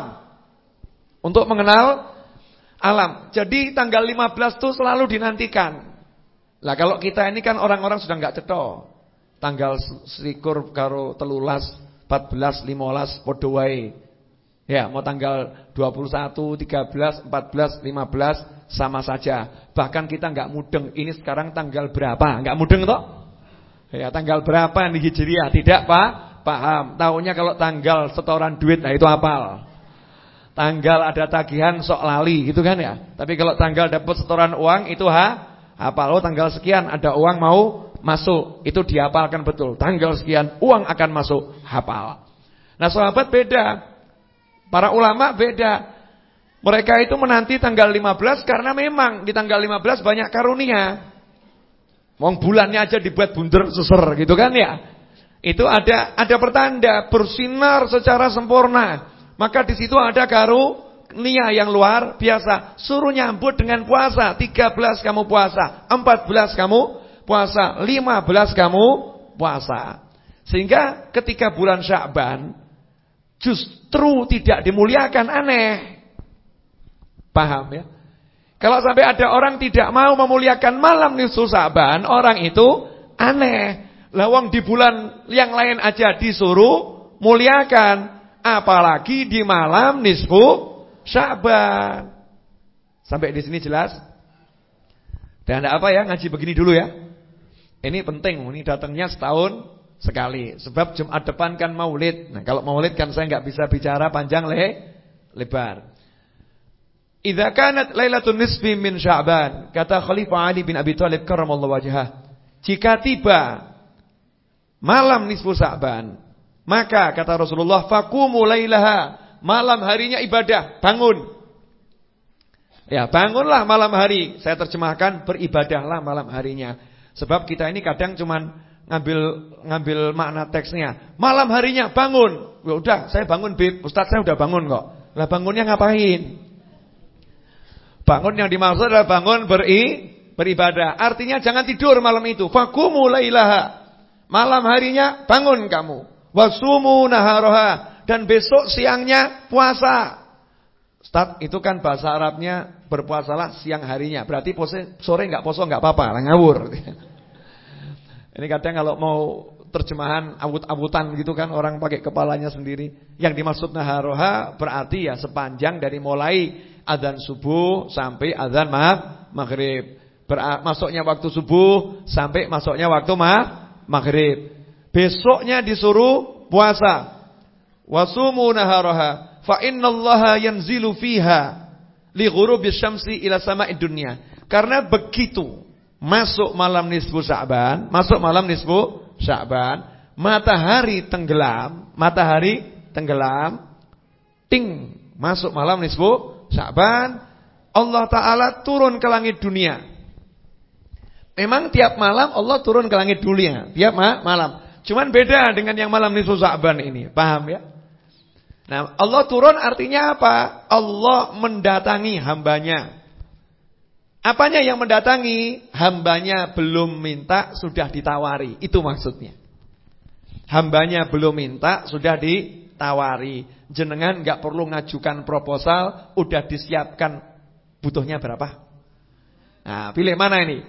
[SPEAKER 2] Untuk mengenal alam. Jadi tanggal lima belas itu selalu dinantikan. Lah kalau kita ini kan orang-orang sudah enggak cetha. Tanggal selikur karo telulas, empat belas, lima belas padha wae. Ya, mau tanggal dua puluh satu, tiga belas, empat belas, lima belas sama saja. Bahkan kita enggak mudeng ini sekarang tanggal berapa? Enggak mudeng toh? Ya, tanggal berapa di Hijriah? Tidak, Pak. Paham. Tahunya kalau tanggal setoran duit, nah itu hafal. Tanggal ada tagihan sok lali gitu kan ya. Tapi kalau tanggal dapat setoran uang itu ha, hafal. Oh, tanggal sekian ada uang mau masuk, itu dihafalkan betul. Tanggal sekian uang akan masuk, hafal. Nah, sahabat beda. Para ulama beda. Mereka itu menanti tanggal lima belas karena memang di tanggal lima belas banyak karunia. Wong bulannya aja dibuat bunder seser gitu kan ya. Itu ada ada pertanda bersinar secara sempurna. Maka di situ ada karunia yang luar biasa. Suruh nyambut dengan puasa. tiga belas kamu puasa, empat belas kamu puasa, lima belas kamu puasa. Sehingga ketika bulan Sya'ban justru tidak dimuliakan, aneh. Paham ya? Kalau sampai ada orang tidak mau memuliakan malam nisfu Sya'ban, orang itu aneh. Lah wong di bulan yang lain aja disuruh muliakan, apalagi di malam nisfu Sya'ban. Sampai di sini jelas? Dan ada apa ya, ngaji begini dulu ya. Ini penting, ini datangnya setahun sekali. Sebab Jumat depan kan Maulid. Nah, kalau Maulid kan saya enggak bisa bicara panjang le, lebar. Idza kanat lailatul nisfi min Sya'ban, kata Khalifah Ali bin Abi Thalib karramallahu wajhah, jika tiba malam nisfu Sya'ban, maka kata Rasulullah, faqumu lailaha, malam harinya ibadah, bangun. Ya, bangunlah malam hari. Saya terjemahkan beribadahlah malam harinya. Sebab kita ini kadang cuman ngambil ngambil makna teksnya. Malam harinya bangun. Ya udah, saya bangun, Bib. Ustaz, saya udah bangun kok. Lah bangunnya ngapain? Bangun yang dimaksud adalah bangun beri beribadah. Artinya jangan tidur malam itu. Faqumu lailaha. Malam harinya bangun kamu. Wasumu naharoha, dan besok siangnya puasa. Ustaz, itu kan bahasa Arabnya berpuasalah siang harinya. Berarti pose, sore enggak poso enggak apa-apa, ngawur. Ini kadang kalau mau terjemahan awut-awutan gitu kan, orang pakai kepalanya sendiri. Yang dimaksud naharoha berarti ya sepanjang dari mulai adzan subuh sampai adzan maghrib. Masuknya waktu subuh sampai masuknya waktu maghrib. Besoknya disuruh puasa. Wasumu naharoha, fa innallaha yanzilu fiha li ghurubis syamsi ila sama'id dunya. Karena begitu masuk malam nisfu Sya'ban, masuk malam nisfu Sya'ban, matahari tenggelam, matahari tenggelam, ting, masuk malam nisfu Sya'ban, Allah Ta'ala turun ke langit dunia. Memang tiap malam Allah turun ke langit dunia, tiap ma malam. Cuman beda dengan yang malam nisfu Sya'ban ini, paham ya? Nah, Allah turun artinya apa? Allah mendatangi hambanya. Apanya yang mendatangi? Hambanya belum minta, sudah ditawari. Itu maksudnya. Hambanya belum minta, sudah ditawari. Jenengan gak perlu ngajukan proposal, udah disiapkan butuhnya berapa. Nah, pilih mana ini?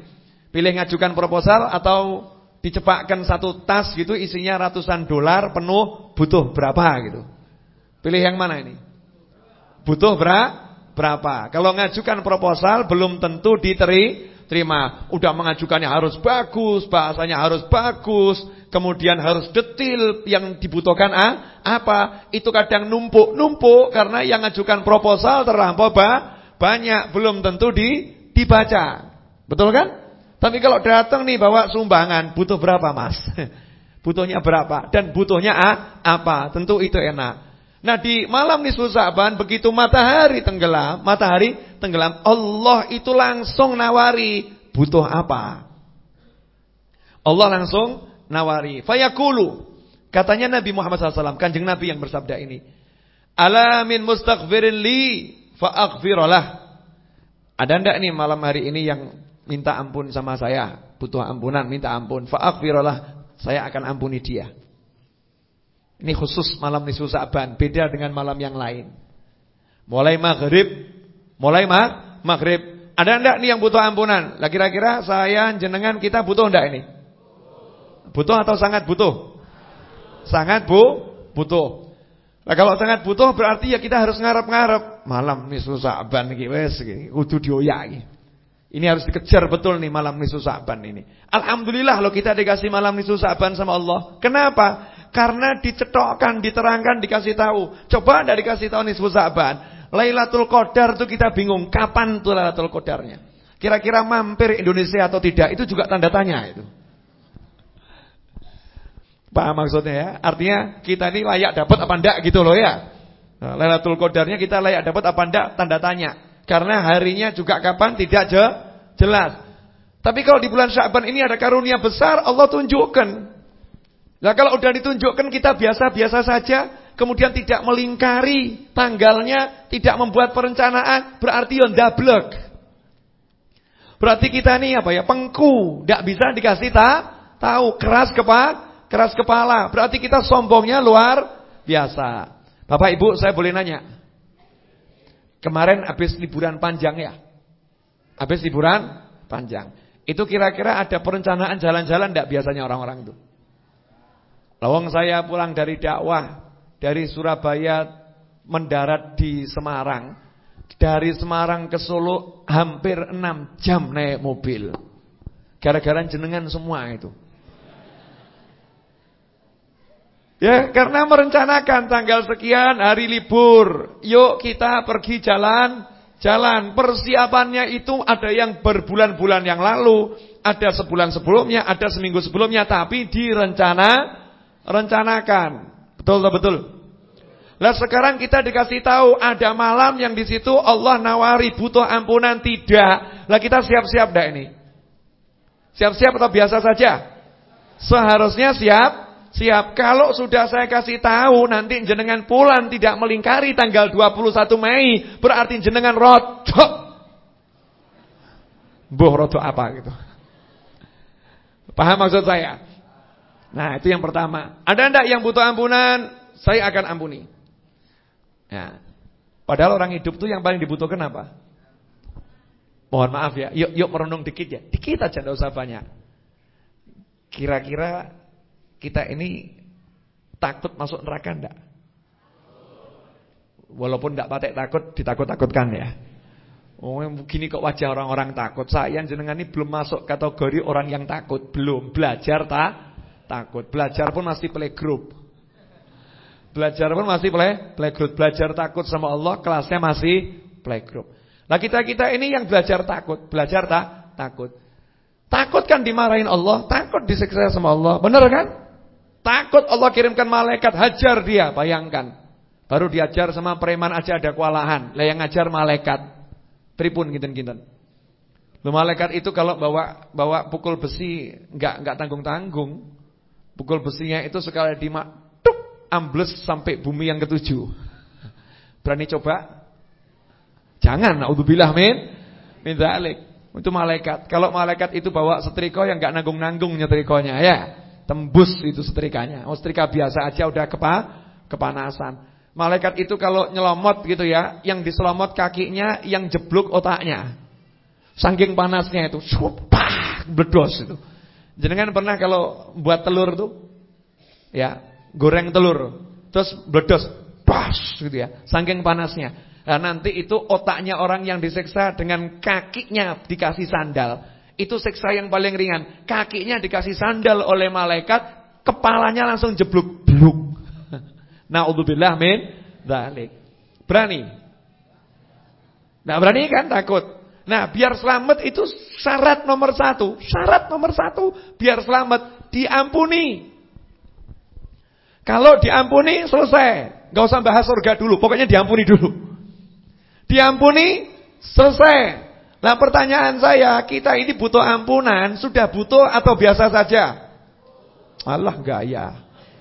[SPEAKER 2] Pilih ngajukan proposal atau dicepakkan satu tas gitu isinya ratusan dolar penuh, butuh berapa gitu. Pilih yang mana ini? Butuh berapa? Berapa? Kalau ngajukan proposal belum tentu diterima. Udah mengajukannya harus bagus, bahasanya harus bagus, kemudian harus detail yang dibutuhkan ah, apa? Itu kadang numpuk-numpuk karena yang ngajukan proposal terlampau banyak, belum tentu di, dibaca. Betul kan? Tapi kalau datang nih bawa sumbangan, butuh berapa mas? Butuhnya berapa? Dan butuhnya ah, apa? Tentu itu enak. Nah di malam nisfu Sa'ban begitu matahari tenggelam, matahari tenggelam, Allah itu langsung nawari, butuh apa? Allah langsung nawari. Fayaqulu, katanya Nabi Muhammad shallallahu alaihi wasallam, kanjeng Nabi yang bersabda ini, ala min mustaghfirin li fa'aghfiralah. Ada enggak nih malam hari ini yang minta ampun sama saya, butuh ampunan, minta ampun, fa'aghfiralah, saya akan ampuni dia. Ini khusus malam nisfu Sa'ban, beda dengan malam yang lain. Mulai maghrib, mulai ma maghrib. Ada enggak nih yang butuh ampunan? Lah kira-kira saya jenengan kita butuh enggak ini? Butuh atau sangat butuh? Sangat bu, butuh. Nah kalau sangat butuh berarti ya kita harus ngarep-ngarep. Malam nisfu Sa'ban iki wis iki kudu dioyak iki. Ini harus dikejar betul nih malam nisfu Sa'ban ini. Alhamdulillah loh kita dikasih malam nisfu Sa'ban sama Allah. Kenapa? Karena dicetokkan, diterangkan, dikasih tahu. Coba enggak dikasih tahu nisfu Sa'ban. Lailatul Qadar tuh kita bingung kapan tuh Lailatul Qadarnya. Kira-kira mampir Indonesia atau tidak itu juga tanda tanya itu. Paham maksudnya ya? Artinya kita ini layak dapat apa enggak gitu loh ya. Nah, Lailatul Qadarnya kita layak dapat apa enggak tanda tanya. Karena harinya juga kapan tidak je, jelas. Tapi kalau di bulan Sya'ban ini ada karunia besar, Allah tunjukkan. Nah kalau udah ditunjukkan kita biasa-biasa saja, kemudian tidak melingkari tanggalnya, tidak membuat perencanaan, berarti ya ndablek. Berarti kita nih apa ya, pengku, tidak bisa dikasih ta, tahu, keras kepala, keras kepala. Berarti kita sombongnya luar biasa. Bapak Ibu, saya boleh nanya. Kemarin habis liburan panjang ya? Habis liburan panjang. Itu kira-kira ada perencanaan jalan-jalan enggak biasanya orang-orang itu? Lawang saya pulang dari dakwah dari Surabaya mendarat di Semarang. Dari Semarang ke Solo hampir enam jam naik mobil. Gara-gara jenengan semua itu. Ya, karena merencanakan tanggal sekian hari libur. Yuk kita pergi jalan-jalan. Persiapannya itu ada yang berbulan-bulan yang lalu, ada sebulan sebelumnya, ada seminggu sebelumnya, tapi direncana rencanakan. Betul tak betul? Lah sekarang kita dikasih tahu ada malam yang di situ Allah nawari butuh ampunan tidak. Lah kita siap-siap dah ini. Siap-siap atau biasa saja? Seharusnya siap, siap. Kalau sudah saya kasih tahu nanti jenengan pulang tidak melingkari tanggal dua puluh satu Mei, berarti jenengan rodok. Boh rodok apa gitu. Paham maksud saya? Nah itu yang pertama. Ada enggak yang butuh ampunan? Saya akan ampuni ya. Padahal orang hidup tuh yang paling dibutuhkan apa? Mohon maaf ya. Yuk, yuk merenung dikit ya. Dikit aja, enggak usah banyak. Kira-kira kita ini takut masuk neraka enggak? Walaupun enggak patek takut, ditakut-takutkan ya. Oh begini kok wajah orang-orang takut. Saya jenengan ini belum masuk kategori orang yang takut. Belum, belajar tak? Takut. Belajar pun masih playgroup. Belajar pun masih play playgroup. Belajar takut sama Allah, kelasnya masih playgroup. Nah kita-kita ini yang belajar takut. Belajar tak? Takut. Takut kan dimarahin Allah, takut disiksa sama Allah. Benar kan? Takut Allah kirimkan malaikat hajar dia, bayangkan. Baru diajar sama preman aja ada kewalahan. Lah yang ngajar malaikat. Pripun kinten-kinten. Lu malaikat itu kalau bawa bawa pukul besi enggak enggak tanggung-tanggung. Pukul besinya itu sekali dimak tuk, ambles sampai bumi yang ketujuh. Berani coba? Jangan, naudzubillah min min dzalik. Itu malaikat. Kalau malaikat itu bawa setrika yang enggak nanggung-nanggung nyetrikonya ya. Tembus itu setrikanya. Oh setrika biasa aja udah kepa kepanasan. Malaikat itu kalau nyelomot gitu ya, yang diselomot kakinya, yang jeblok otaknya. Saking panasnya itu, supak. bledos itu. Jenengan pernah kalau buat telur tuh, ya, goreng telur, terus bledos, pas gitu ya, saking panasnya. Nah, nanti itu otaknya orang yang disiksa dengan kakinya dikasih sandal. Itu siksa yang paling ringan. Kakinya dikasih sandal oleh malaikat, kepalanya langsung jeblok, bluk. Na'udzubillah min dzalik. Berani? Nah, berani kan takut. Nah, biar selamat itu syarat nomor satu. Syarat nomor satu biar selamat diampuni. Kalau diampuni selesai, gak usah bahas surga dulu. Pokoknya diampuni dulu. Diampuni selesai. Nah, pertanyaan saya, kita ini butuh ampunan, sudah butuh atau biasa saja? Allah gaya.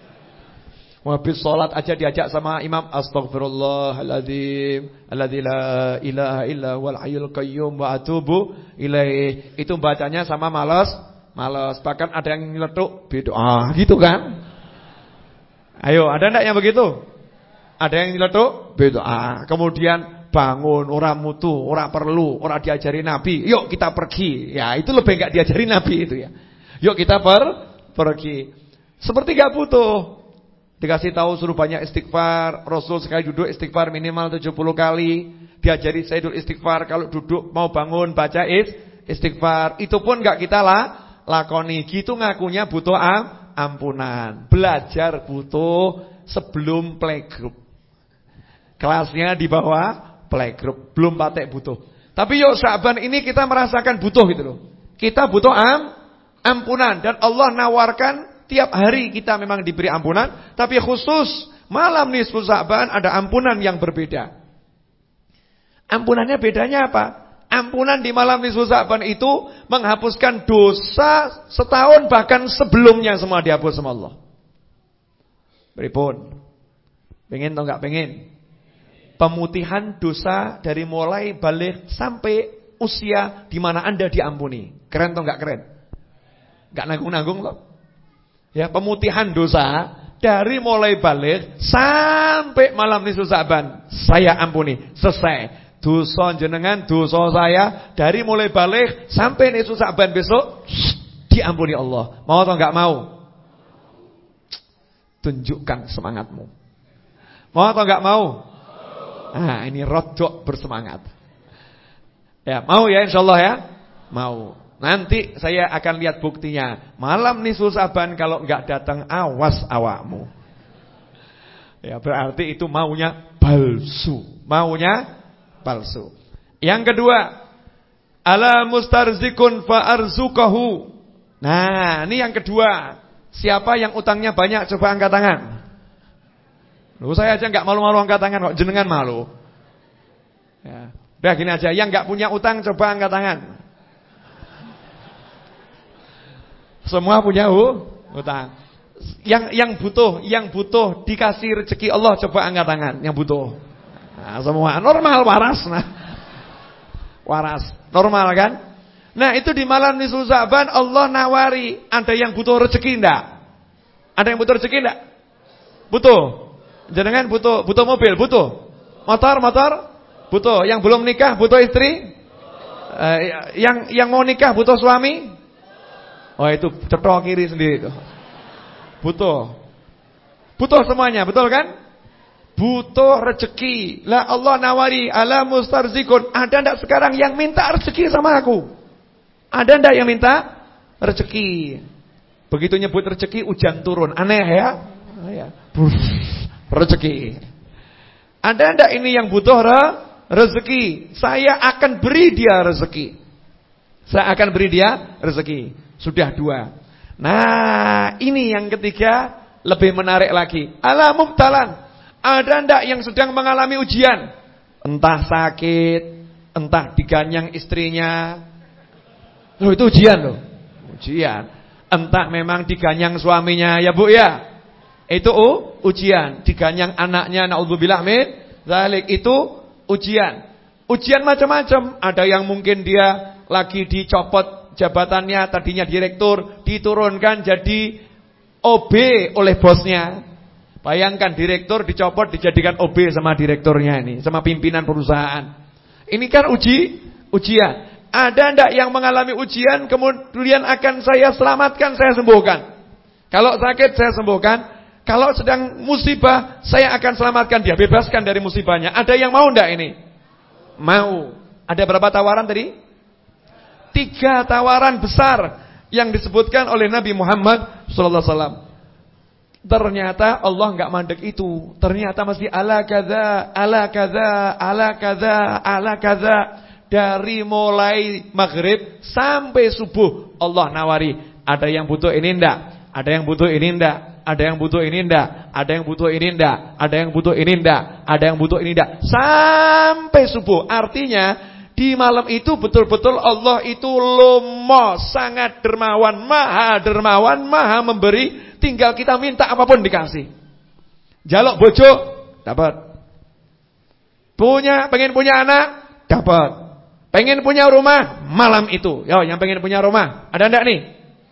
[SPEAKER 2] Habis sholat aja diajak sama imam, astaghfirullahaladzim alladzi la ilaha illa huwal hayyul qayyum wa atubu ilaih. Itu bacanya sama malas, malas. Bahkan ada yang nyeletuk berdoa gitu kan? Ayo, ada enggak yang begitu? Ada yang nyeletuk berdoa. Kemudian bangun, orang mutu, orang perlu, orang diajari Nabi. Yuk kita pergi. Ya, itu lebih enggak diajari Nabi itu ya. Yuk kita per pergi. Seperti enggak butuh. Dikasih tahu suruh banyak istighfar. Rasul sekali duduk istighfar minimal tujuh puluh kali. Diajari Sayyidul Istighfar. Kalau duduk mau bangun baca is, istighfar. Itu pun gak kita lah lakoni. Gitu ngakunya butuh am, ampunan. Belajar butuh sebelum playgroup. Kelasnya di bawah playgroup. Belum patek butuh. Tapi yuk Sya'ban ini kita merasakan butuh gitu loh. Kita butuh am, ampunan. Dan Allah nawarkan tiap hari kita memang diberi ampunan, tapi khusus malam nisfu Sya'ban ada ampunan yang berbeda. Ampunannya bedanya apa? Ampunan di malam nisfu Sya'ban itu menghapuskan dosa setahun bahkan sebelumnya semua dihapus sama Allah. Pripun? Pengen atau enggak pengen? Pemutihan dosa dari mulai balik sampai usia di mana Anda diampuni. Keren atau enggak keren? Enggak nanggung-nanggung loh. Ya, pemutihan dosa dari mulai balik sampai malam nisfu Sya'ban saya ampuni, selesai. Dosa jenengan, dosa saya dari mulai balik sampai nisfu Sya'ban besok diampuni Allah. Mau atau enggak mau? Tunjukkan semangatmu. Mau atau enggak mau? Ah, ini rodok bersemangat. Ya, mau ya insyaallah ya? Mau. Nanti saya akan lihat buktinya. Malam nisfu Sya'ban kalau enggak datang, awas awakmu. Ya, berarti itu maunya palsu. Maunya palsu. Yang kedua, ala mustarzikun fa arzuqahu. Nah, ini yang kedua. Siapa yang utangnya banyak coba angkat tangan. Loh, saya aja enggak malu-malu angkat tangan kok, jenengan malu. Ya, udah gini aja, yang enggak punya utang coba angkat tangan. Semua punya hutang. Yang yang butuh, yang butuh dikasih rezeki Allah coba angkat tangan, yang butuh. Nah, semua normal waras nah. Waras, normal kan? Nah, itu di malam nisfu Sya'ban Allah nawari, ada yang butuh rezeki enggak? Ada yang butuh rezeki enggak? Butuh. Jenengan butuh butuh mobil, butuh. Motor, motor? Butuh. Yang belum nikah butuh istri? Uh, yang yang mau nikah butuh suami? Oh, itu cetok kiri sendiri itu. Butuh. Butuh semuanya, betul kan? Butuh rezeki. Lah Allah nawari ala mustarzikun. Ada enggak sekarang yang minta rezeki sama aku? Ada enggak yang minta rezeki? Begitu nyebut rezeki hujan turun. Aneh ya? Oh, ya. Rezeki. Ada enggak ini yang butuh re rezeki? Saya akan beri dia rezeki. Saya akan beri dia rezeki. Sudah dua. Nah, ini yang ketiga lebih menarik lagi. Ala mubtalan. Ada ndak yang sedang mengalami ujian? Entah sakit, entah diganyang istrinya. Loh, itu ujian loh. Ujian. Entah memang diganyang suaminya, ya Bu ya. Itu uh, ujian. Diganyang anaknya, naudzubillah min dzalik, itu ujian. Ujian macam-macam. Ada yang mungkin dia lagi dicopot jabatannya, tadinya direktur, diturunkan jadi O B oleh bosnya. Bayangkan direktur dicopot dijadikan O B sama direkturnya ini, sama pimpinan perusahaan. Ini kan uji, ujian. Ada enggak yang mengalami ujian kemudian akan saya selamatkan, saya sembuhkan? Kalau sakit saya sembuhkan, kalau sedang musibah saya akan selamatkan dia, bebaskan dari musibahnya. Ada yang mau enggak ini? Mau. Ada berapa tawaran tadi? Tiga tawaran besar yang disebutkan oleh Nabi Muhammad sallallahu alaihi wasallam. Ternyata Allah enggak mandek itu. Ternyata masih ala kadza, ala kadza, ala kadza, ala kadza. Dari mulai maghrib sampai subuh Allah nawari. Ada yang butuh ini enggak? Ada yang butuh ini enggak? Ada yang butuh ini enggak? Ada yang butuh ini enggak? Ada yang butuh ini enggak? Ada yang butuh ini enggak? Sampai subuh. Artinya di malam itu betul-betul Allah itu lomo, sangat dermawan, maha dermawan, maha memberi. Tinggal kita minta apapun dikasih. Jaluk bojo dapat. Punya pengen punya anak dapat. Pengen punya rumah malam itu. Yo, yang pengen punya rumah, ada enggak nih?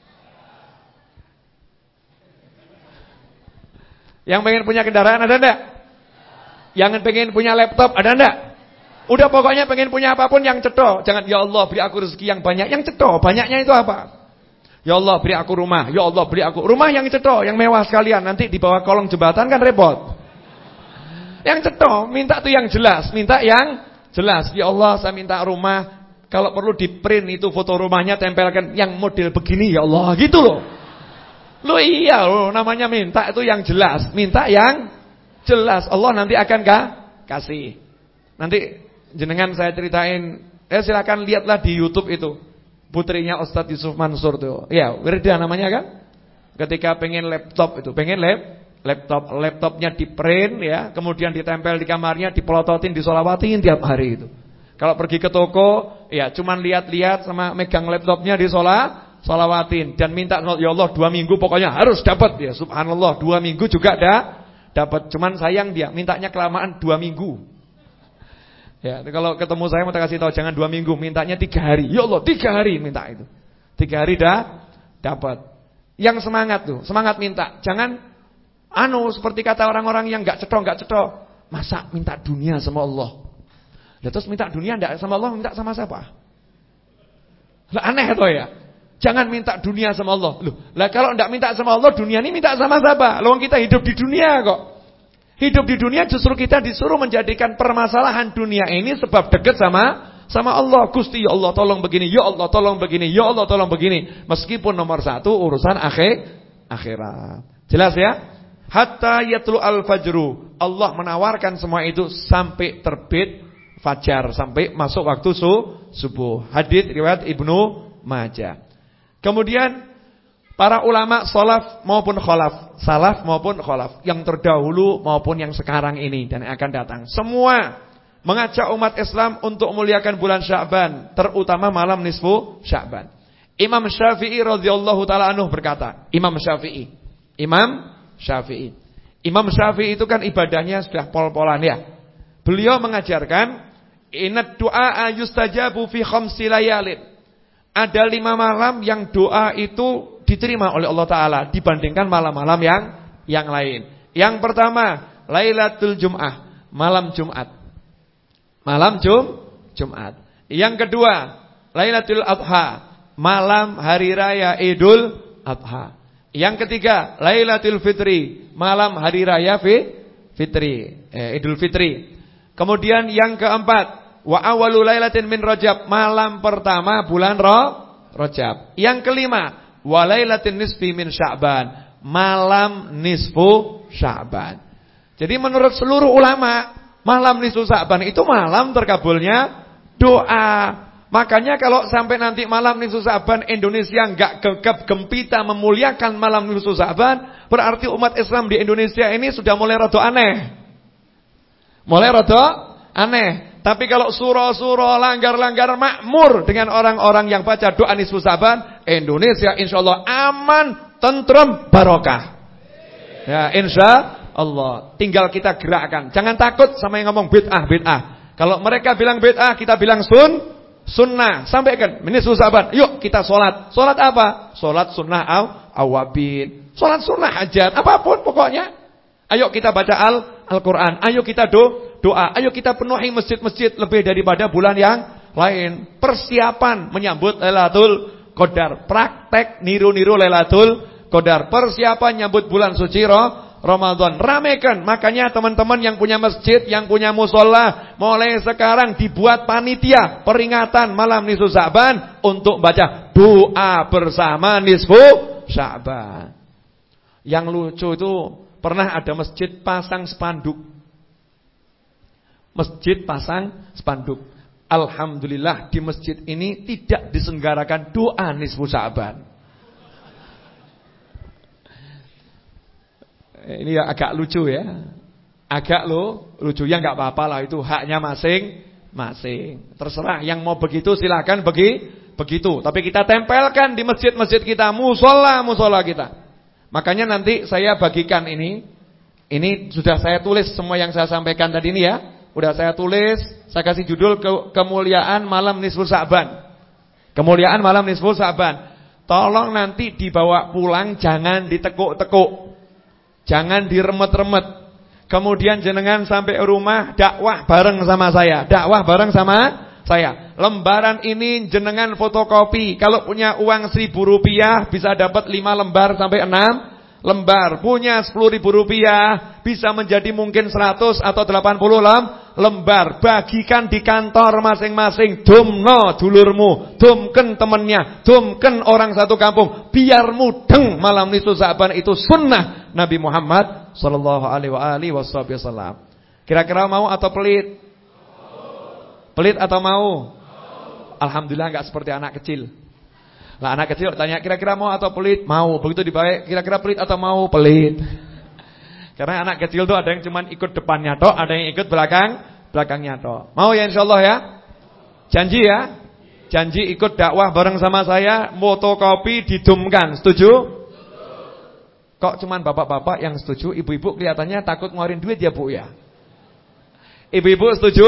[SPEAKER 2] Yang pengen punya kendaraan ada enggak? Yang pengen punya laptop ada enggak? Udah pokoknya pengen punya apapun yang cetok. Jangan ya Allah beri aku rezeki yang banyak. Yang cetok, banyaknya itu apa? Ya Allah beri aku rumah. Ya Allah beri aku rumah yang cetok, yang mewah sekalian. Nanti di bawah kolong jembatan kan repot. Yang cetok, minta tuh yang jelas, minta yang jelas. Ya Allah saya minta rumah, kalau perlu di print itu foto rumahnya, tempelkan yang model begini ya Allah, gitu loh. Loh iya loh, namanya minta itu yang jelas, minta yang jelas. Allah nanti akan kah? Kasih. Nanti jenengan saya ceritain, eh silakan lihatlah di YouTube itu. Putrinya Ustadz Yusuf Mansur tuh. Ya, Wirda namanya kan? Ketika pengen laptop itu, pengen lap laptop, laptopnya di print ya, kemudian ditempel di kamarnya, dipelototin, disolawatin tiap hari itu. Kalau pergi ke toko, ya cuman lihat-lihat sama megang laptopnya disola, solawatin dan minta ya Allah dua minggu pokoknya harus dapat ya. Subhanallah, dua minggu juga dah dapat. Cuman sayang dia mintanya kelamaan dua minggu. Ya, kalau ketemu saya mau kasih tahu jangan dua minggu, mintanya tiga hari. Ya Allah, tiga hari minta itu. Tiga hari dah dapat. Yang semangat tuh, semangat minta. Jangan anu seperti kata orang-orang yang enggak cetok, enggak cetok. Masa minta dunia sama Allah? Lah terus minta dunia enggak sama Allah, minta sama siapa? Lah aneh toh ya. Jangan minta dunia sama Allah. Loh, lah kalau enggak minta sama Allah, dunia ini minta sama siapa? Lah kita hidup di dunia kok. Hidup di dunia justru kita disuruh menjadikan permasalahan dunia ini sebab dekat sama sama Allah. Gusti ya Allah tolong begini, ya Allah tolong begini, ya Allah tolong begini. Meskipun nomor satu urusan akhir akhirat. Jelas ya? Hatta yatlu al-fajru. Allah menawarkan semua itu sampai terbit fajar, sampai masuk waktu su, subuh. Hadits riwayat Ibnu Majah. Kemudian para ulama salaf maupun khalaf, salaf maupun khalaf, yang terdahulu maupun yang sekarang ini dan yang akan datang, semua mengajak umat Islam untuk memuliakan bulan Sya'ban, terutama malam nisfu Sya'ban. Imam Syafi'i radhiyallahu taala anhu berkata, Imam Syafi'i, Imam Syafi'i. Imam Syafi'i itu kan ibadahnya sudah pol-polan ya. Beliau mengajarkan inad du'a yustajabu fi khamsi layalin. Ada lima malam yang doa itu diterima oleh Allah Ta'ala dibandingkan malam-malam yang yang lain. Yang pertama, Lailatul Jum'ah, malam Jumat. Malam Jum, Jumat. Yang kedua, Lailatul Adha, malam hari raya Idul Adha. Yang ketiga, Lailatul Fitri, malam hari raya Fitri, eh, Idul Fitri. Kemudian yang keempat, wa awwalu lailatin min Rajab, malam pertama bulan Rajab. Yang kelima, walailatin nisfi min Sya'ban, malam nisfu Sya'ban. Jadi menurut seluruh ulama, malam nisfu Sya'ban itu malam terkabulnya doa. Makanya kalau sampai nanti malam nisfu Sya'ban Indonesia enggak gegap gempita memuliakan malam nisfu Sya'ban, berarti umat Islam di Indonesia ini sudah mulai rada aneh. Mulai rada aneh. Tapi kalau surah-surah langgar-langgar makmur dengan orang-orang yang baca doa nisfu Sya'ban, Indonesia insyaallah aman, tentrem, barokah. Ya, insyaallah. Tinggal kita gerakkan. Jangan takut sama yang ngomong bid'ah, bid'ah. Kalau mereka bilang bid'ah, kita bilang sun, sunnah. Sampaikan nisfu Sya'ban. Yuk kita sholat. Sholat apa? Sholat sunnah aw, awabin. Sholat sunnah hajat, apapun pokoknya. Ayo kita baca al Al-Quran. Ayo kita do doa. Ayo kita penuhi masjid-masjid lebih daripada bulan yang lain. Persiapan menyambut Lailatul Qadar. Praktek niru-niru Lailatul Qadar. Persiapan nyambut bulan suci Ramadan. Ramekan. Makanya teman-teman yang punya masjid, yang punya musola, mulai sekarang dibuat panitia peringatan malam nisfu Sya'ban untuk baca doa bersama nisfu Sya'ban. Yang lucu itu pernah ada masjid pasang spanduk. Masjid pasang spanduk. Alhamdulillah di masjid ini tidak diselenggarakan doa nisfu Sya'ban. Ini ya agak lucu ya. Agak lo lucu ya, enggak apa-apa lah, itu haknya masing-masing. Terserah yang mau begitu silakan begi begitu. Tapi kita tempelkan di masjid-masjid kita, musola-musola kita. Makanya nanti saya bagikan ini. Ini sudah saya tulis semua yang saya sampaikan tadi ini ya. Udah saya tulis, saya kasih judul ke, kemuliaan malam nisfu Sya'ban. Kemuliaan malam nisfu Sya'ban. Tolong nanti dibawa pulang, jangan ditekuk-tekuk. Jangan diremet-remet. Kemudian jenengan sampai rumah dakwah bareng sama saya. Dakwah bareng sama saya. Lembaran ini jenengan fotokopi. Kalau punya uang seribu rupiah bisa dapat lima lembar sampai enam lembar. Punya sepuluh ribu rupiah bisa menjadi mungkin seratus atau delapan puluh lembar. Bagikan di kantor masing-masing. Dumno dulurmu, dumken temennya, dumken orang satu kampung. Biar mudeng malam nisfu Sya'ban itu sunnah Nabi Muhammad sallallahu alaihi wasallam. Kira-kira mau atau pelit? Pelit atau mau? Alhamdulillah enggak seperti anak kecil. Lah anak kecil tanya kira-kira mau atau pelit? Mau. Begitu dibaik kira-kira pelit atau mau? Pelit. Karena anak kecil tuh ada yang cuman ikut depannya tok, ada yang ikut belakang belakangnya tok. Mau ya insyaallah ya? Janji ya? Janji ikut dakwah bareng sama saya, fotokopi didumkan. Setuju? Kok cuman bapak-bapak yang setuju, ibu-ibu kelihatannya takut ngeluarin duit ya Bu ya? Ibu-ibu setuju?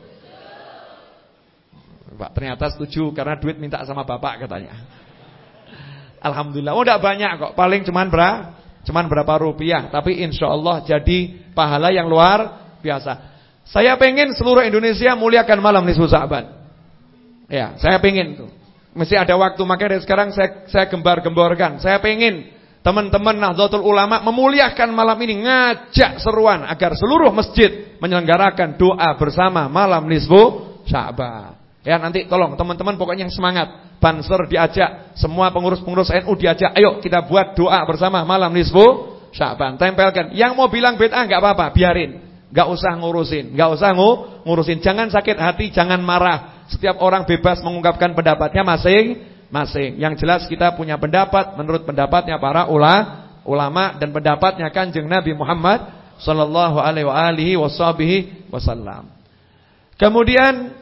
[SPEAKER 2] Pak ternyata setuju karena duit minta sama bapak katanya. Alhamdulillah. Oh enggak banyak kok, paling cuman berapa? Cuman berapa rupiah, tapi insyaallah jadi pahala yang luar biasa. Saya pengen seluruh Indonesia muliakan malam nisfu Sya'ban. Ya, saya pengen tuh. Mesti ada waktu, makanya dari sekarang saya saya gembar-gemborkan. Saya pengen teman-teman Nahdlatul Ulama memuliakan malam ini, ngajak seruan agar seluruh masjid menyelenggarakan doa bersama malam nisfu Sya'ban. Ya nanti tolong teman-teman pokoknya yang semangat. Banser diajak, semua pengurus-pengurus N U diajak. Ayo kita buat doa bersama malam nisfu Sya'ban. Tempelkan. Yang mau bilang bid'ah enggak apa-apa, biarin. Enggak usah ngurusin, enggak usah ngurusin. Jangan sakit hati, jangan marah. Setiap orang bebas mengungkapkan pendapatnya masing-masing. Yang jelas kita punya pendapat menurut pendapatnya para ula, ulama dan pendapatnya Kanjeng Nabi Muhammad sallallahu alaihi wasallam. Kemudian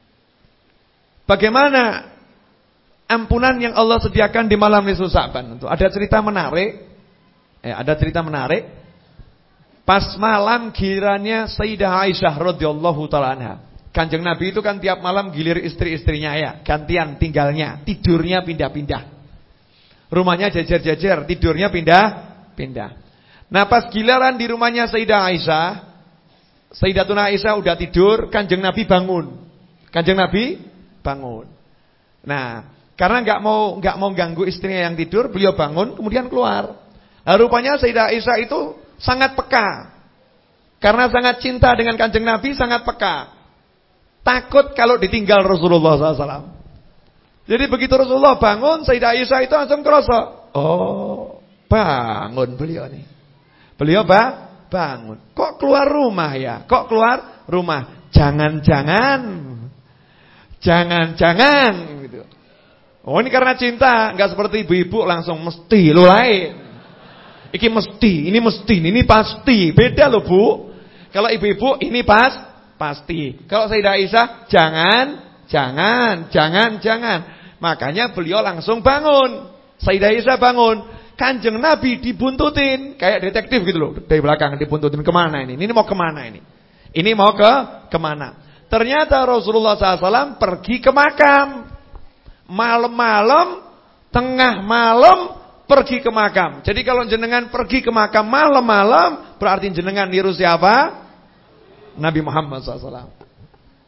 [SPEAKER 2] bagaimana ampunan yang Allah sediakan di malam nisfu Sya'ban? Ada cerita menarik. Eh, ada cerita menarik. Pas malam gilirannya Sayyidah Aisyah radhiyallahu taala anha. Kanjeng Nabi itu kan tiap malam gilir istri-istrinya ya, gantian tinggalnya, tidurnya pindah-pindah. Rumahnya jejer-jejer, tidurnya pindah-pindah. Nah, pas giliran di rumahnya Sayyidah Aisyah, Sayyidatuna Aisyah udah tidur, Kanjeng Nabi bangun. Kanjeng Nabi bangun. Nah, karena enggak mau enggak mau ganggu istrinya yang tidur, beliau bangun kemudian keluar. Nah, rupanya Sayyidah Aisyah itu sangat peka. Karena sangat cinta dengan Kanjeng Nabi, sangat peka. Takut kalau ditinggal Rasulullah sallallahu alaihi wasallam. Jadi begitu Rasulullah bangun, Sayyidah Aisyah itu langsung kerasa, oh, bangun beliau nih. Beliau ba, bangun. Kok keluar rumah ya? Kok keluar rumah? Jangan-jangan Jangan-jangan gitu. Oh ini karena cinta, enggak seperti ibu-ibu langsung mesti lo lain. Iki mesti, ini mesti, ini pasti. Beda loh Bu. Kalau ibu-ibu ini pas pasti. Kalau Sayyidah Aisyah jangan, jangan, jangan, jangan. Makanya beliau langsung bangun. Sayyidah Aisyah bangun. Kanjeng Nabi dibuntutin kayak detektif gitu loh. Dari belakang dibuntutin kemana ini? Ini mau kemana ini? Ini mau ke kemana? Ternyata Rasulullah sallallahu alaihi wasallam pergi ke makam. Malam-malam, tengah malam pergi ke makam. Jadi kalau jenengan pergi ke makam malam-malam, berarti jenengan niru siapa? Nabi Muhammad sallallahu alaihi wasallam.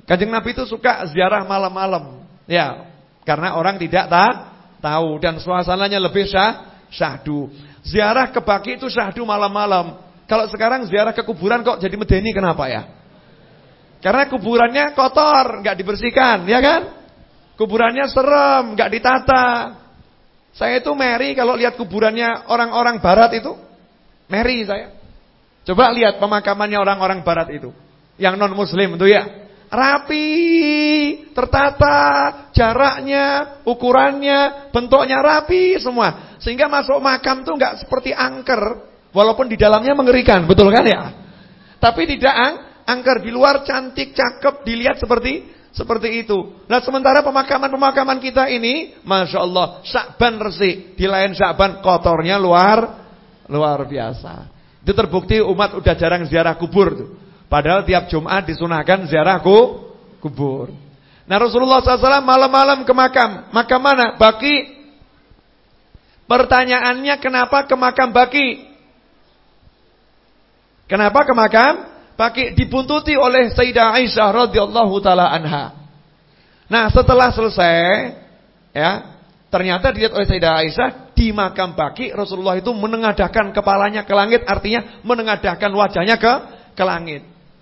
[SPEAKER 2] Kanjeng Nabi itu suka ziarah malam-malam. Ya, karena orang tidak ta tahu dan suasananya lebih syah, syahdu. Ziarah ke Baqi itu syahdu malam-malam. Kalau sekarang ziarah ke kuburan kok jadi medeni, kenapa ya? Karena kuburannya kotor, enggak dibersihkan, ya kan? Kuburannya serem, enggak ditata. Saya itu meri kalau lihat kuburannya orang-orang barat itu. Meri saya. Coba lihat pemakamannya orang-orang barat itu. Yang non muslim itu ya. Rapi, tertata, jaraknya, ukurannya, bentuknya rapi semua. Sehingga masuk makam tuh enggak seperti angker. Walaupun di dalamnya mengerikan, betul kan ya? Tapi tidak ang angker, di luar cantik, cakep, dilihat seperti seperti itu. Nah sementara pemakaman-pemakaman kita ini, Masya Allah, Sya'ban resik. Di lain Sya'ban kotornya luar luar biasa. Itu terbukti umat udah jarang ziarah kubur tuh. Padahal tiap Jumat disunahkan ziarah ku, kubur. Nah Rasulullah shallallahu alaihi wasallam malam-malam ke makam. Makam mana? Baqi. Pertanyaannya kenapa ke makam Baqi? Kenapa ke makam Baqi? Dibuntuti oleh Sayyidah Aisyah radhiyallahu taala anha. Nah, setelah selesai ya, ternyata dilihat oleh Sayyidah Aisyah di makam Baqi Rasulullah itu menengadahkan kepalanya ke langit, artinya menengadahkan wajahnya ke ke langit.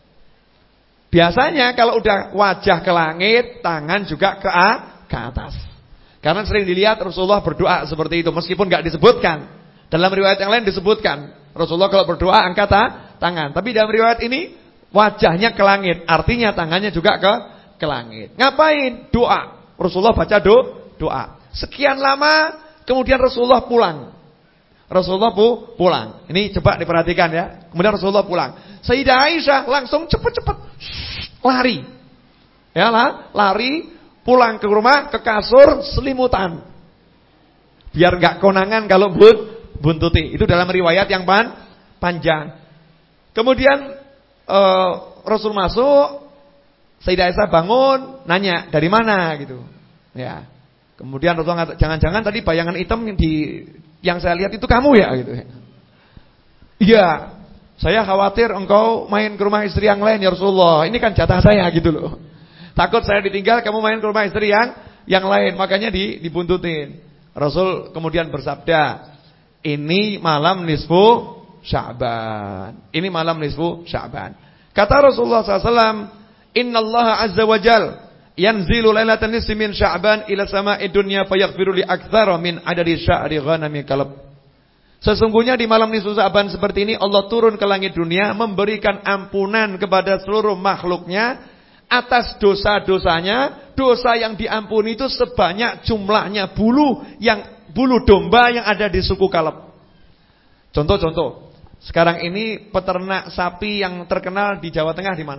[SPEAKER 2] Biasanya kalau udah wajah ke langit, tangan juga ke a, ke atas. Karena sering dilihat Rasulullah berdoa seperti itu meskipun enggak disebutkan. Dalam riwayat yang lain disebutkan Rasulullah kalau berdoa angkat tangan. Tapi dalam riwayat ini wajahnya ke langit, artinya tangannya juga ke ke langit. Ngapain? Doa. Rasulullah baca do, doa. Sekian lama kemudian Rasulullah pulang. Rasulullah pu, pulang. Ini coba diperhatikan ya. Kemudian Rasulullah pulang. Sayyidah Aisyah langsung cepet-cepet lari. Ya lah, lari pulang ke rumah, ke kasur, selimutan. Biar enggak konangan kalau but buntuti. Itu dalam riwayat yang pan, panjang. Kemudian uh, Rasul masuk, Sayyidah Aisyah bangun, nanya dari mana gitu. Ya. Kemudian Rasul ngatakan, jangan-jangan tadi bayangan hitam di yang saya lihat itu kamu ya gitu. Iya. Saya khawatir engkau main ke rumah istri yang lain ya Rasulullah. Ini kan jatah saya gitu loh. Takut saya ditinggal kamu main ke rumah istri yang yang lain, makanya di dibuntutin. Rasul kemudian bersabda, ini malam nisfu Sya'ban. Ini malam nisfu Sya'ban. Kata Rasulullah shallallahu alaihi wasallam, Innallaha azza wa jal yanzilu lailatan nisfi min Sya'ban ila sama'i dunya fayaghfiru li aktsara min adadi sya'ri ghanami kalb. Sesungguhnya di malam nisfu Sya'ban seperti ini Allah turun ke langit dunia memberikan ampunan kepada seluruh makhluknya atas dosa-dosanya. Dosa yang diampuni itu sebanyak jumlahnya bulu yang bulu domba yang ada di suku Kaleb. Contoh-contoh. Sekarang ini peternak sapi yang terkenal di Jawa Tengah di mana?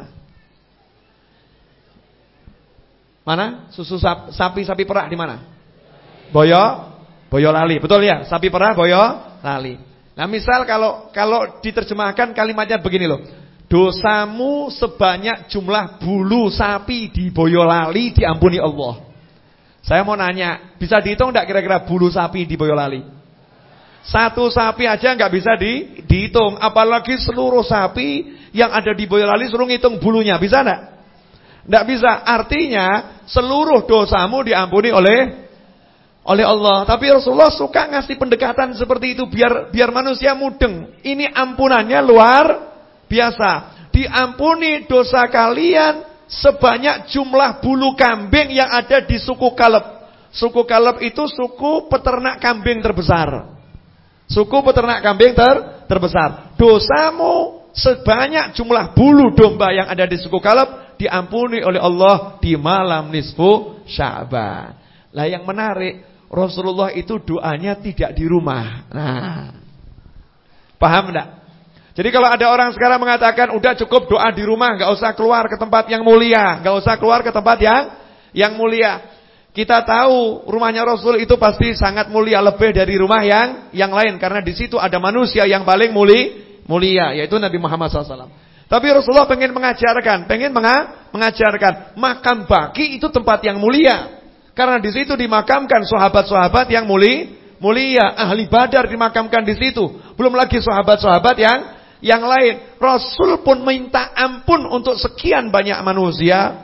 [SPEAKER 2] Mana? Susu sapi-sapi perah di mana? Boyo, Boyolali. Betul ya? Sapi perah Boyolali. Nah, misal kalau kalau diterjemahkan kalimatnya begini loh. Dosamu sebanyak jumlah bulu sapi di Boyolali diampuni Allah. Saya mau nanya, bisa dihitung enggak kira-kira bulu sapi di Boyolali? Satu sapi aja enggak bisa di, dihitung, apalagi seluruh sapi yang ada di Boyolali suruh ngitung bulunya, bisa enggak? Enggak bisa. Artinya seluruh dosamu diampuni oleh oleh Allah. Tapi Rasulullah suka ngasih pendekatan seperti itu biar biar manusia mudeng. Ini ampunannya luar biasa. Diampuni dosa kalian sebanyak jumlah bulu kambing yang ada di suku Kaleb. Suku Kaleb itu suku peternak kambing terbesar. Suku peternak kambing ter terbesar. Dosamu sebanyak jumlah bulu domba yang ada di suku Kaleb diampuni oleh Allah di malam nisfu Sya'ban. Lah yang menarik, Rasulullah itu doanya tidak di rumah. Nah, paham enggak? Jadi kalau ada orang sekarang mengatakan udah cukup doa di rumah, enggak usah keluar ke tempat yang mulia, enggak usah keluar ke tempat yang yang mulia. Kita tahu rumahnya Rasul itu pasti sangat mulia, lebih dari rumah yang yang lain karena di situ ada manusia yang paling muli, mulia, yaitu Nabi Muhammad shallallahu alaihi wasallam. Tapi Rasulullah pengen mengajarkan, pengen menga, mengajarkan makam Baqi itu tempat yang mulia. Karena di situ dimakamkan sahabat-sahabat yang muli, mulia, ahli Badar dimakamkan di situ. Belum lagi sahabat-sahabat yang yang lain. Rasul pun minta ampun untuk sekian banyak manusia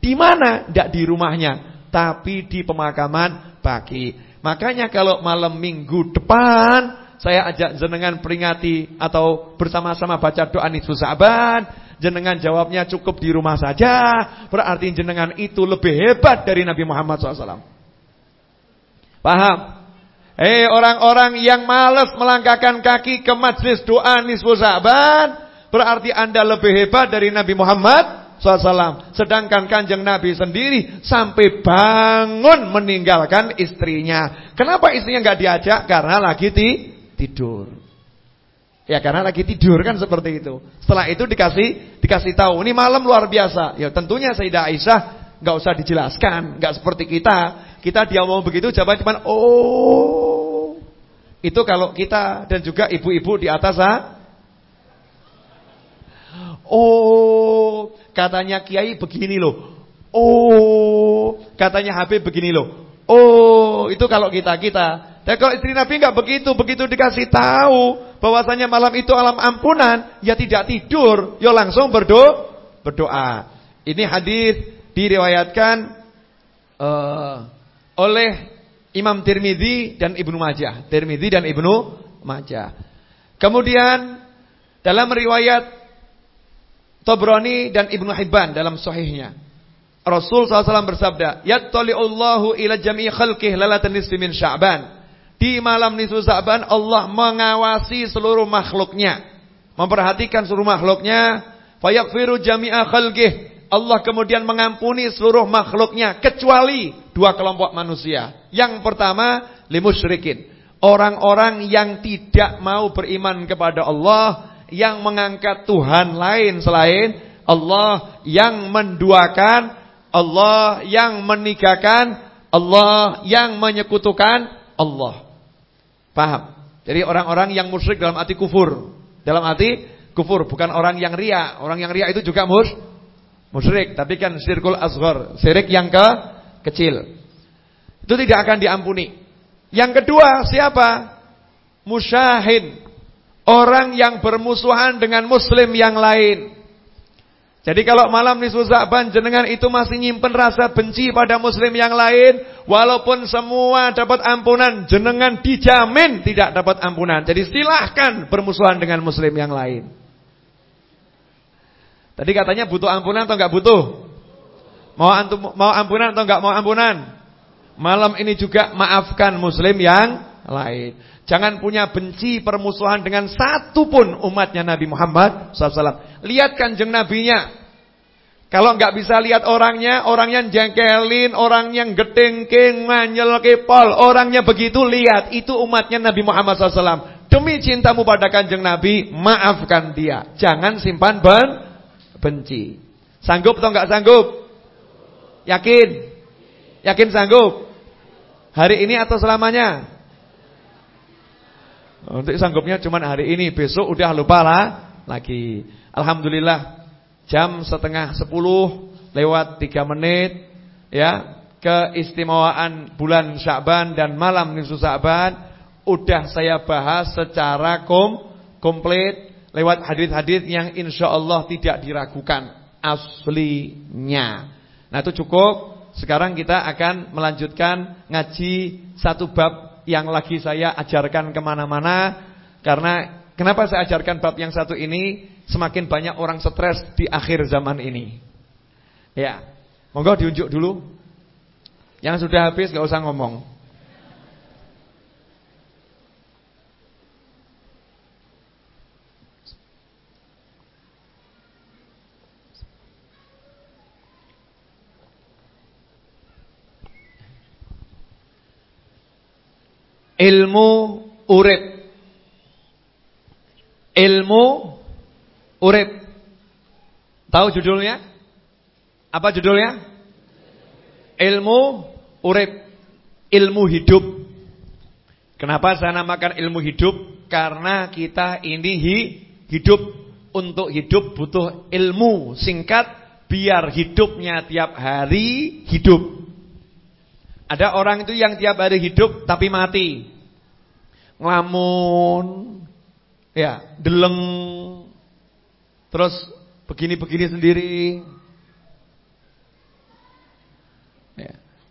[SPEAKER 2] Di mana? Tidak di rumahnya, tapi di pemakaman baki. Makanya kalau malam minggu depan saya ajak jenengan peringati atau bersama-sama baca doa nisfu Sa'ban, jenengan jawabnya cukup di rumah saja, berarti jenengan itu lebih hebat dari Nabi Muhammad shallallahu alaihi wasallam. Paham? Hei orang-orang yang malas melangkahkan kaki ke majelis doa nisfu Sa'ban, berarti Anda lebih hebat dari Nabi Muhammad shallallahu alaihi wasallam. Sedangkan Kanjeng Nabi sendiri sampai bangun meninggalkan istrinya. Kenapa istrinya nggak diajak? Karena lagi ti tidur. Ya karena lagi tidur kan seperti itu. Setelah itu dikasih dikasih tahu, ini malam luar biasa. Ya tentunya Sayyidah Aisyah nggak usah dijelaskan, nggak seperti kita. Kita dia mau begitu jawaban cuma oh. Itu kalau kita dan juga ibu-ibu di atas ha? Oh, katanya Kiai begini loh. Oh, katanya Habib begini loh. Oh, itu kalau kita-kita. Dan kalau istri Nabi enggak begitu, begitu dikasih tahu bahwasanya malam itu alam ampunan, ya tidak tidur, ya langsung berdoa, berdoa. Ini hadis diriwayatkan uh, oleh Imam Tirmidzi dan Ibnu Majah. Tirmidzi dan Ibnu Majah. Kemudian dalam riwayat Tabrani dan Ibnu Hibban dalam sahihnya, Rasul sallallahu alaihi wasallam bersabda, "Yattali'ullahu ila jami'i khalqihi lailatan nisfi min Sya'ban." Di malam nisfu Sya'ban Allah mengawasi seluruh makhluknya, memperhatikan seluruh makhluknya, fayaghfiru jami'a khalqihi. Allah kemudian mengampuni seluruh makhluknya kecuali dua kelompok manusia. Yang pertama, limusyrikin, orang-orang yang tidak mau beriman kepada Allah, yang mengangkat Tuhan lain selain Allah, yang menduakan Allah, yang meninggalkan Allah, yang menyekutukan Allah. Paham? Jadi orang-orang yang musyrik dalam arti kufur. Dalam arti kufur, bukan orang yang ria. Orang yang ria itu juga mus musyrik, tapi kan syirkul asghar, syirik yang ke kecil. Itu tidak akan diampuni. Yang kedua, siapa? Musyahin. Orang yang bermusuhan dengan muslim yang lain. Jadi kalau malam nisfu Sya'ban jenengan itu masih nyimpen rasa benci pada muslim yang lain, walaupun semua dapat ampunan, jenengan dijamin tidak dapat ampunan. Jadi silahkan bermusuhan dengan muslim yang lain. Tadi katanya butuh ampunan atau enggak butuh? Mau antum mau ampunan atau enggak mau ampunan? Malam ini juga maafkan muslim yang lain. Jangan punya benci permusuhan dengan satu pun umatnya Nabi Muhammad shallallahu alaihi wasallam. Lihat kanjeng nabinya. Kalau enggak bisa lihat orangnya, orangnya jengkelin, orangnya getengking, nganyel kepol, orangnya begitu, lihat itu umatnya Nabi Muhammad shallallahu alaihi wasallam. Demi cintamu pada kanjeng Nabi, maafkan dia. Jangan simpan ben benci. Sanggup atau enggak sanggup? Yakin? Yakin sanggup? Hari ini atau selamanya? Untuk sanggupnya cuma hari ini, besok udah lupa lah lagi. Alhamdulillah jam setengah sepuluh lewat tiga menit ya, keistimewaan bulan Sya'ban dan malam nisfu Sya'ban udah saya bahas secara kom, komplit lewat hadis-hadis yang insya Allah tidak diragukan aslinya. Nah itu cukup. Sekarang kita akan melanjutkan ngaji satu bab yang lagi saya ajarkan kemana-mana. Karena kenapa saya ajarkan bab yang satu ini? Semakin banyak orang stres di akhir zaman ini. Ya, monggo diunjuk dulu. Yang sudah habis gak usah ngomong. Ilmu urip. Ilmu urip. Tahu judulnya? Apa judulnya? Ilmu urip. Ilmu hidup. Kenapa saya namakan ilmu hidup? Karena kita ini hi, hidup. Untuk hidup butuh ilmu singkat biar hidupnya tiap hari hidup. Ada orang itu yang tiap hari hidup tapi mati. Ngelamun, ya, deleng, terus begini-begini sendiri.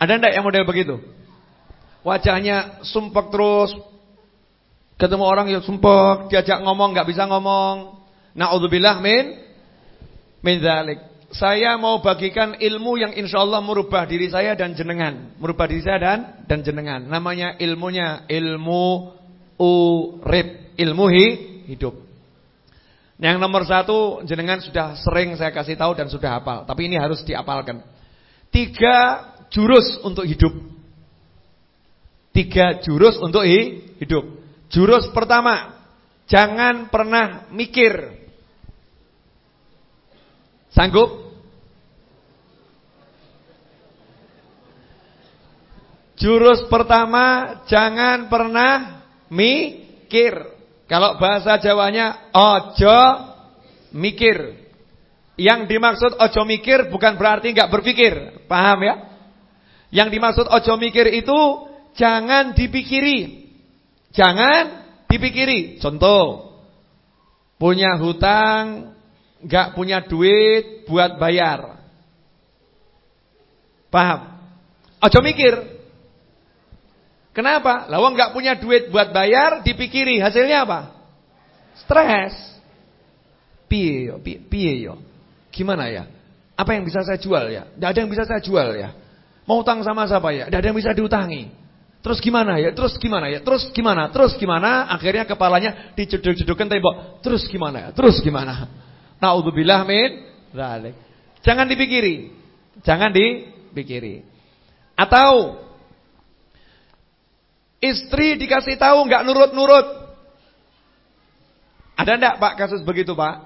[SPEAKER 2] Ada enggak yang model begitu? Wajahnya sumpek terus. Ketemu orang ya sumpek, diajak ngomong enggak bisa ngomong. Na'udzubillah min min dzalik. Saya mau bagikan ilmu yang insyaallah merubah diri saya dan jenengan. Merubah diri saya dan dan jenengan. Namanya ilmunya ilmu urip, ilmu hidup. Yang nomor satu jenengan sudah sering saya kasih tahu dan sudah hafal, tapi ini harus diapalkan. Tiga jurus untuk hidup. Tiga jurus untuk hidup. Jurus pertama, jangan pernah mikir. Sanggup? Jurus pertama, jangan pernah mikir. Kalau bahasa Jawanya ojo mikir. Yang dimaksud ojo mikir bukan berarti enggak berpikir. Paham ya? Yang dimaksud ojo mikir itu jangan dipikiri. Jangan dipikiri. Contoh, punya hutang, enggak punya duit buat bayar. Paham? Ojo mikir. Kenapa? Lah wong enggak punya duit buat bayar, dipikiri, hasilnya apa? Stres. Piye yo, piye yo? Gimana ya? Apa yang bisa saya jual ya? Enggak ada yang bisa saya jual ya. Mau utang sama siapa ya? Enggak ada yang bisa diutangi. Terus gimana ya? Terus gimana ya? Terus gimana? Terus gimana? Akhirnya kepalanya dijeduk-jedukkan tembok. Terus gimana ya? Terus gimana? Na'udzubillah min dzalik. Jangan dipikiri. Jangan dipikiri. Atau istri dikasih tahu enggak nurut-nurut. Ada enggak Pak kasus begitu, Pak?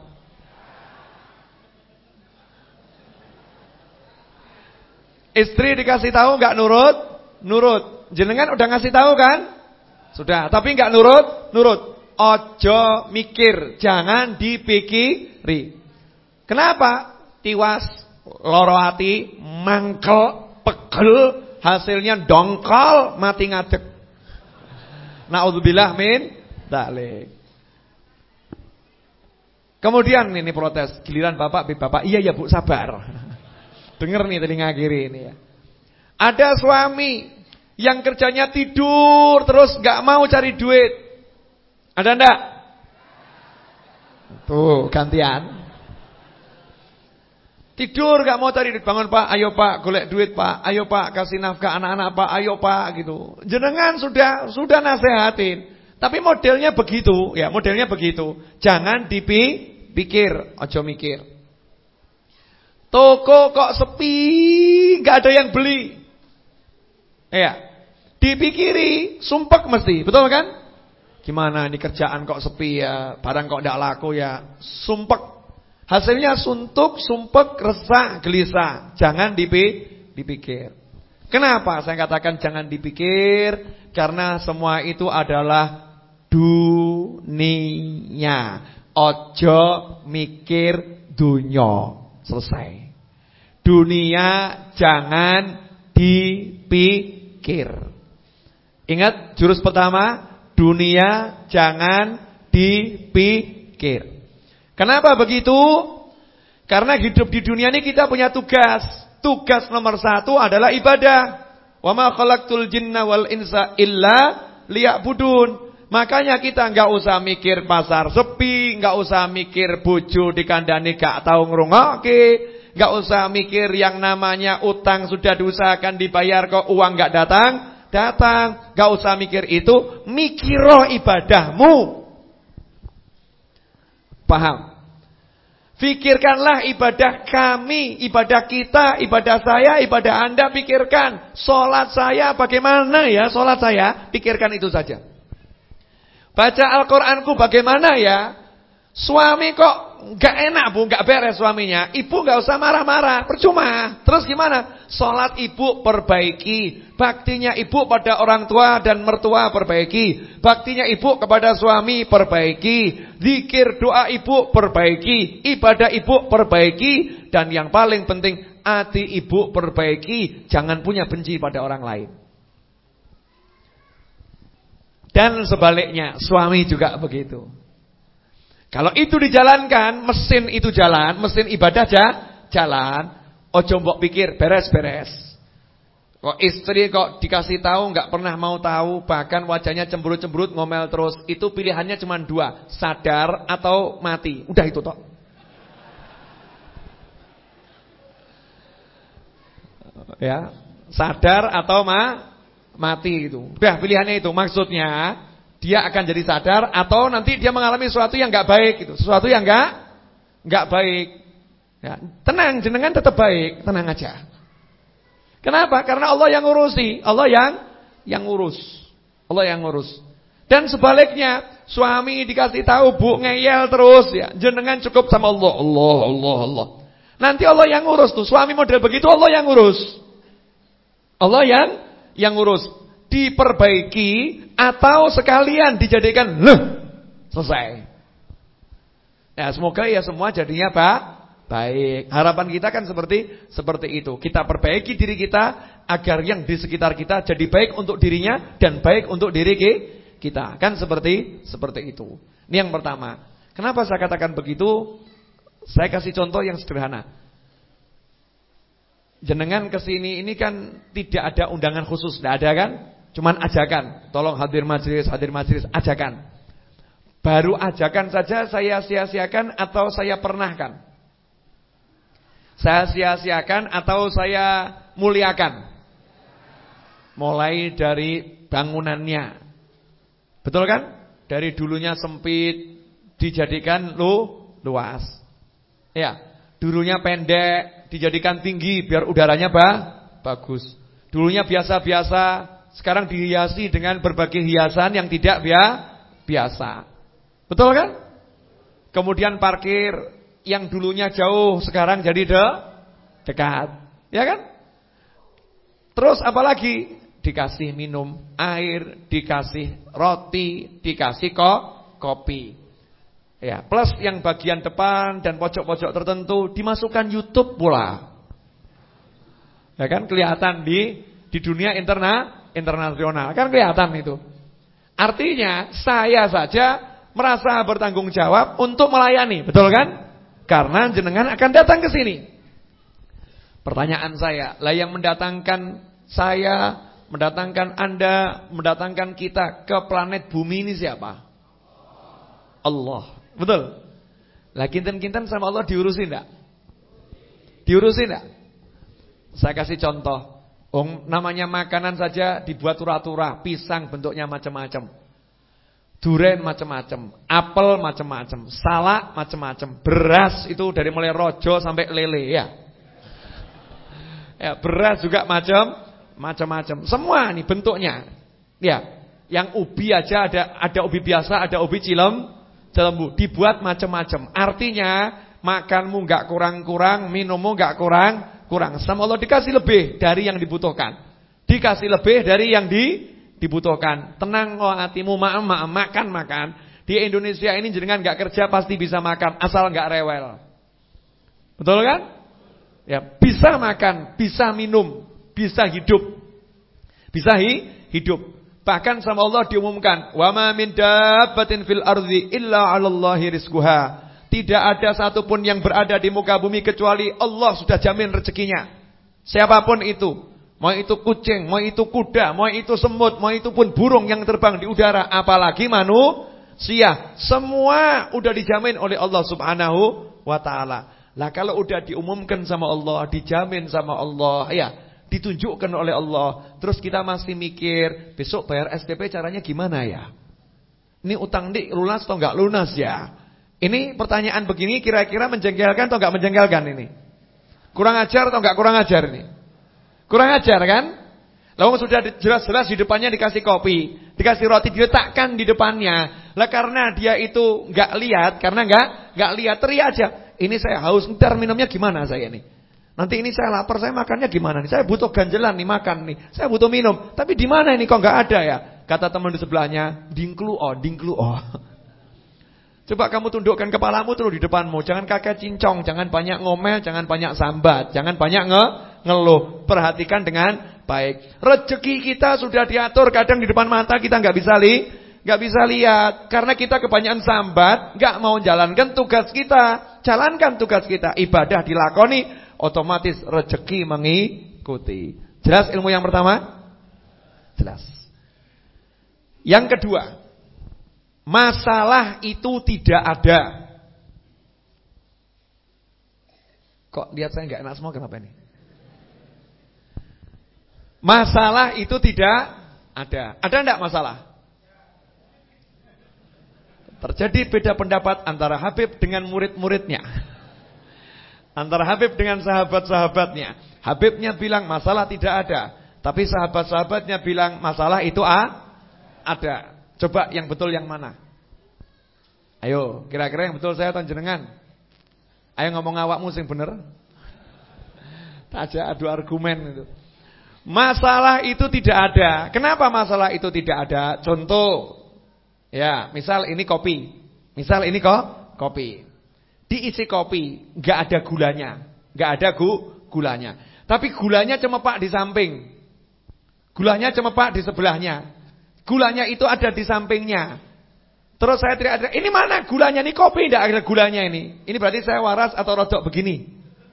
[SPEAKER 2] Istri dikasih tahu enggak nurut? Nurut. Jenengan udah ngasih tahu kan? Sudah, tapi enggak nurut? Nurut. Ojo mikir, jangan dipikiri. Kenapa? Tiwas, loro ati, mangkel, pegel, hasilnya dongkol, mati ngadeg. Na'udzubillah min dzalik. Kemudian ini protes, giliran Bapak, Bapak, iya ya Bu, sabar. Dengar nih telinga kiri ini ya. Ada suami yang kerjanya tidur terus gak mau cari duit. Ada enggak? Tuh, gantian. Tidur gak mau cari duit, bangun Pak, ayo Pak, golek duit Pak, ayo Pak, kasih nafkah anak-anak Pak, ayo Pak gitu. Jenengan sudah sudah nasehatin, tapi modelnya begitu, ya, modelnya begitu. Jangan dipikir, ojo mikir. Toko kok sepi, gak ada yang beli. Ya, dipikiri, sumpek mesti, betul kan? Gimana ini kerjaan kok sepi ya, barang kok gak laku ya, sumpek. Hasilnya suntuk, sumpek, resah, gelisah. Jangan dipikir. Kenapa saya katakan jangan dipikir? Karena semua itu adalah dunia. Ojo mikir dunya. Selesai. Dunia jangan dipikir. Ingat jurus pertama, dunia jangan dipikir. Kenapa begitu? Karena hidup di dunia ini kita punya tugas. Tugas nomor satu adalah ibadah. Wa ma khalaqtul jinna wal insa illa liya'budun. Makanya kita enggak usah mikir pasar sepi, enggak usah mikir bojo dikandani gak tau ngrungokke, enggak usah mikir yang namanya utang sudah diusahakan dibayar kok uang enggak datang, datang. Enggak usah mikir itu, mikiro ibadahmu. Paham? Fikirkanlah ibadah kami, ibadah kita, ibadah saya, ibadah Anda, pikirkan. Salat saya bagaimana ya, salat saya, pikirkan itu saja. Baca Al-Qur'anku bagaimana ya? Suami kok gak enak Bu, gak beres suaminya. Ibu gak usah marah-marah, percuma. Terus gimana? Salat ibu perbaiki, baktinya ibu pada orang tua dan mertua perbaiki, baktinya ibu kepada suami perbaiki, zikir doa ibu perbaiki, ibadah ibu perbaiki, dan yang paling penting hati ibu perbaiki, jangan punya benci pada orang lain. Dan sebaliknya, suami juga begitu. Kalau itu dijalankan, mesin itu jalan, mesin ibadah aja jalan. Ojo mbok pikir beres-beres. Kok istri kok dikasih tahu nggak pernah mau tahu, bahkan wajahnya cemberut-cemberut, ngomel terus. Itu pilihannya cuma dua, sadar atau mati. Udah itu toh. Ya, sadar atau ma mati itu. Udah pilihannya itu. Maksudnya dia akan jadi sadar atau nanti dia mengalami sesuatu yang nggak baik gitu, sesuatu yang nggak nggak baik. Ya, tenang, jenengan tetap baik, tenang aja. Kenapa? Karena Allah yang ngurusi, Allah yang yang ngurus, Allah yang ngurus. Dan sebaliknya, suami dikasih tahu bu ngeyel terus ya, jenengan cukup sama Allah, Allah, Allah, Allah. Nanti Allah yang ngurus tuh, suami model begitu Allah yang ngurus, Allah yang yang ngurus. Diperbaiki atau sekalian dijadikan leh selesai. Ya semoga ya semua jadinya pak. Baik, harapan kita kan seperti seperti itu. Kita perbaiki diri kita agar yang di sekitar kita jadi baik untuk dirinya dan baik untuk diri kita. Kan seperti seperti itu. Ini yang pertama. Kenapa saya katakan begitu? Saya kasih contoh yang sederhana. Jenengan kesini ini kan tidak ada undangan khusus, tidak ada kan? Cuman ajakan. Tolong hadir majelis, hadir majelis, ajakan. Baru ajakan saja saya sia-siakan atau saya pernahkan? Saya sia-siakan atau saya muliakan? Mulai dari bangunannya. Betul kan? Dari dulunya sempit dijadikan lu luas. Ya, dulunya pendek dijadikan tinggi biar udaranya bah, bagus. Dulunya biasa-biasa, sekarang dihiasi dengan berbagai hiasan yang tidak biasa. Betul kan? Kemudian parkir yang dulunya jauh sekarang jadi de dekat, ya kan? Terus apalagi? Dikasih minum air, dikasih roti, dikasih kok kopi. Ya, plus yang bagian depan dan pojok-pojok tertentu dimasukkan YouTube pula. Ya kan kelihatan di di dunia interna, internasional. Kan kelihatan itu. Artinya saya saja merasa bertanggung jawab untuk melayani, betul kan? Karena jenengan akan datang ke sini. Pertanyaan saya, lah yang mendatangkan saya, mendatangkan Anda, mendatangkan kita ke planet bumi ini siapa? Allah. Betul? Lah kinten-kinten sama Allah diurusin enggak? Diurusin enggak? Saya kasih contoh. Oh, namanya makanan saja dibuat tura-tura, pisang bentuknya macam-macam. Duren macam-macam, apel macam-macam, salak macam-macam, beras itu dari mulai rojo sampai lele ya. Ya, beras juga macam macam-macam. Semua nih bentuknya. Ya, yang ubi aja ada ada ubi biasa, ada ubi cilem, cilembu, dibuat macam-macam. Artinya makanmu enggak kurang-kurang, minummu enggak kurang-kurang. Sama Allah dikasih lebih dari yang dibutuhkan. Dikasih lebih dari yang di dibutuhkan. Tenang oh hatimu, maaf maaf makan makan. Di Indonesia ini jenengan enggak kerja pasti bisa makan asal enggak rewel. Betul kan? Ya, bisa makan, bisa minum, bisa hidup. Bisa hi, hidup. Bahkan sama Allah diumumkan, "Wa ma min dabbatin fil ardi illa 'alallahi rizquha." Tidak ada satupun yang berada di muka bumi kecuali Allah sudah jamin rezekinya. Siapapun itu. Mau itu kucing, mau itu kuda, mau itu semut, mau itu pun burung yang terbang di udara, apalagi manusia. Semua udah dijamin oleh Allah Subhanahu wa taala. Lah kalau udah diumumkan sama Allah, dijamin sama Allah, ya, ditunjukkan oleh Allah, terus kita masih mikir, besok bayar S P P caranya gimana ya? Ini utang dik lunas atau enggak lunas ya? Ini pertanyaan begini kira-kira menjengkelkan atau enggak menjengkelkan ini? Kurang ajar atau enggak kurang ajar ini? Kurang ajar kan? Lalu sudah jelas-jelas di depannya dikasih kopi, dikasih roti, diletakkan di depannya. Lah karena dia itu enggak lihat, karena enggak enggak lihat, teriak aja. Ini saya haus, ntar minumnya gimana saya nih? Nanti ini saya lapar, saya makannya gimana nih? Saya butuh ganjelan nih, makan nih. Saya butuh minum. Tapi di mana ini kok enggak ada ya? Kata teman di sebelahnya, dingklu oh, dingklu oh. Coba kamu tundukkan kepalamu terus di depanmu. Jangan kakek cincong, jangan banyak ngomel, jangan banyak sambat, jangan banyak nge ngeluh. Perhatikan dengan baik. Rezeki kita sudah diatur, kadang di depan mata kita nggak bisa li, nggak bisa lihat karena kita kebanyakan sambat, nggak mau jalankan tugas kita. Jalankan tugas kita, ibadah dilakoni, otomatis rezeki mengikuti. Jelas ilmu yang pertama? Jelas. Yang kedua, masalah itu tidak ada. Kok lihat saya enggak enak semua, kenapa ini? Masalah itu tidak ada. Ada enggak masalah? Terjadi beda pendapat antara Habib dengan murid-muridnya, antara Habib dengan sahabat-sahabatnya. Habibnya bilang masalah tidak ada, tapi sahabat-sahabatnya bilang masalah itu a, ada. Coba yang betul yang mana? Ayo, kira-kira yang betul saya tanjenengan. Ayo ngomong awakmu sing bener. Aja adu argumen itu. Masalah itu tidak ada. Kenapa masalah itu tidak ada? Contoh. Ya, misal ini kopi. Misal ini kok kopi. Diisi kopi, enggak ada gulanya. Enggak ada gu, gulanya. Tapi gulanya cemepak di samping. Gulanya cemepak di sebelahnya. Gulanya itu ada di sampingnya. Terus saya teriak, ini mana gulanya? Ini kopi enggak ada gulanya ini. Ini berarti saya waras atau rodok begini.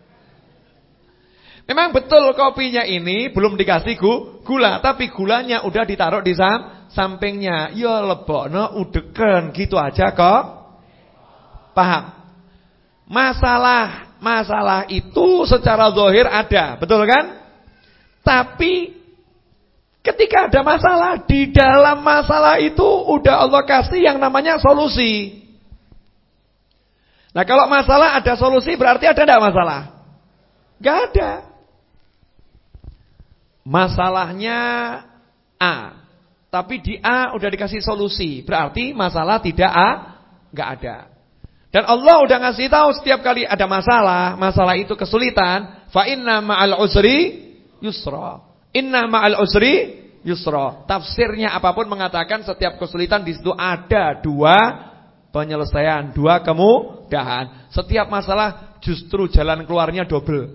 [SPEAKER 2] Memang betul kopinya ini belum dikasih gu, gula, tapi gulanya udah ditaruh di sam, sampingnya. Ya lebokno udeken gitu aja kok. Paham? Masalah, masalah itu secara zahir ada, betul kan? Tapi ketika ada masalah, di dalam masalah itu udah Allah kasih yang namanya solusi. Nah, kalau masalah ada solusi berarti ada enggak masalah? Enggak ada. Masalahnya A, tapi di A udah dikasih solusi, berarti masalah tidak A, enggak ada. Dan Allah udah ngasih tahu setiap kali ada masalah, masalah itu kesulitan, fa inna ma'al usri yusra. Inna ma'al usri yusra. Tafsirnya apapun mengatakan setiap kesulitan di situ ada dua penyelesaian, dua kemudahan. Setiap masalah justru jalan keluarnya double.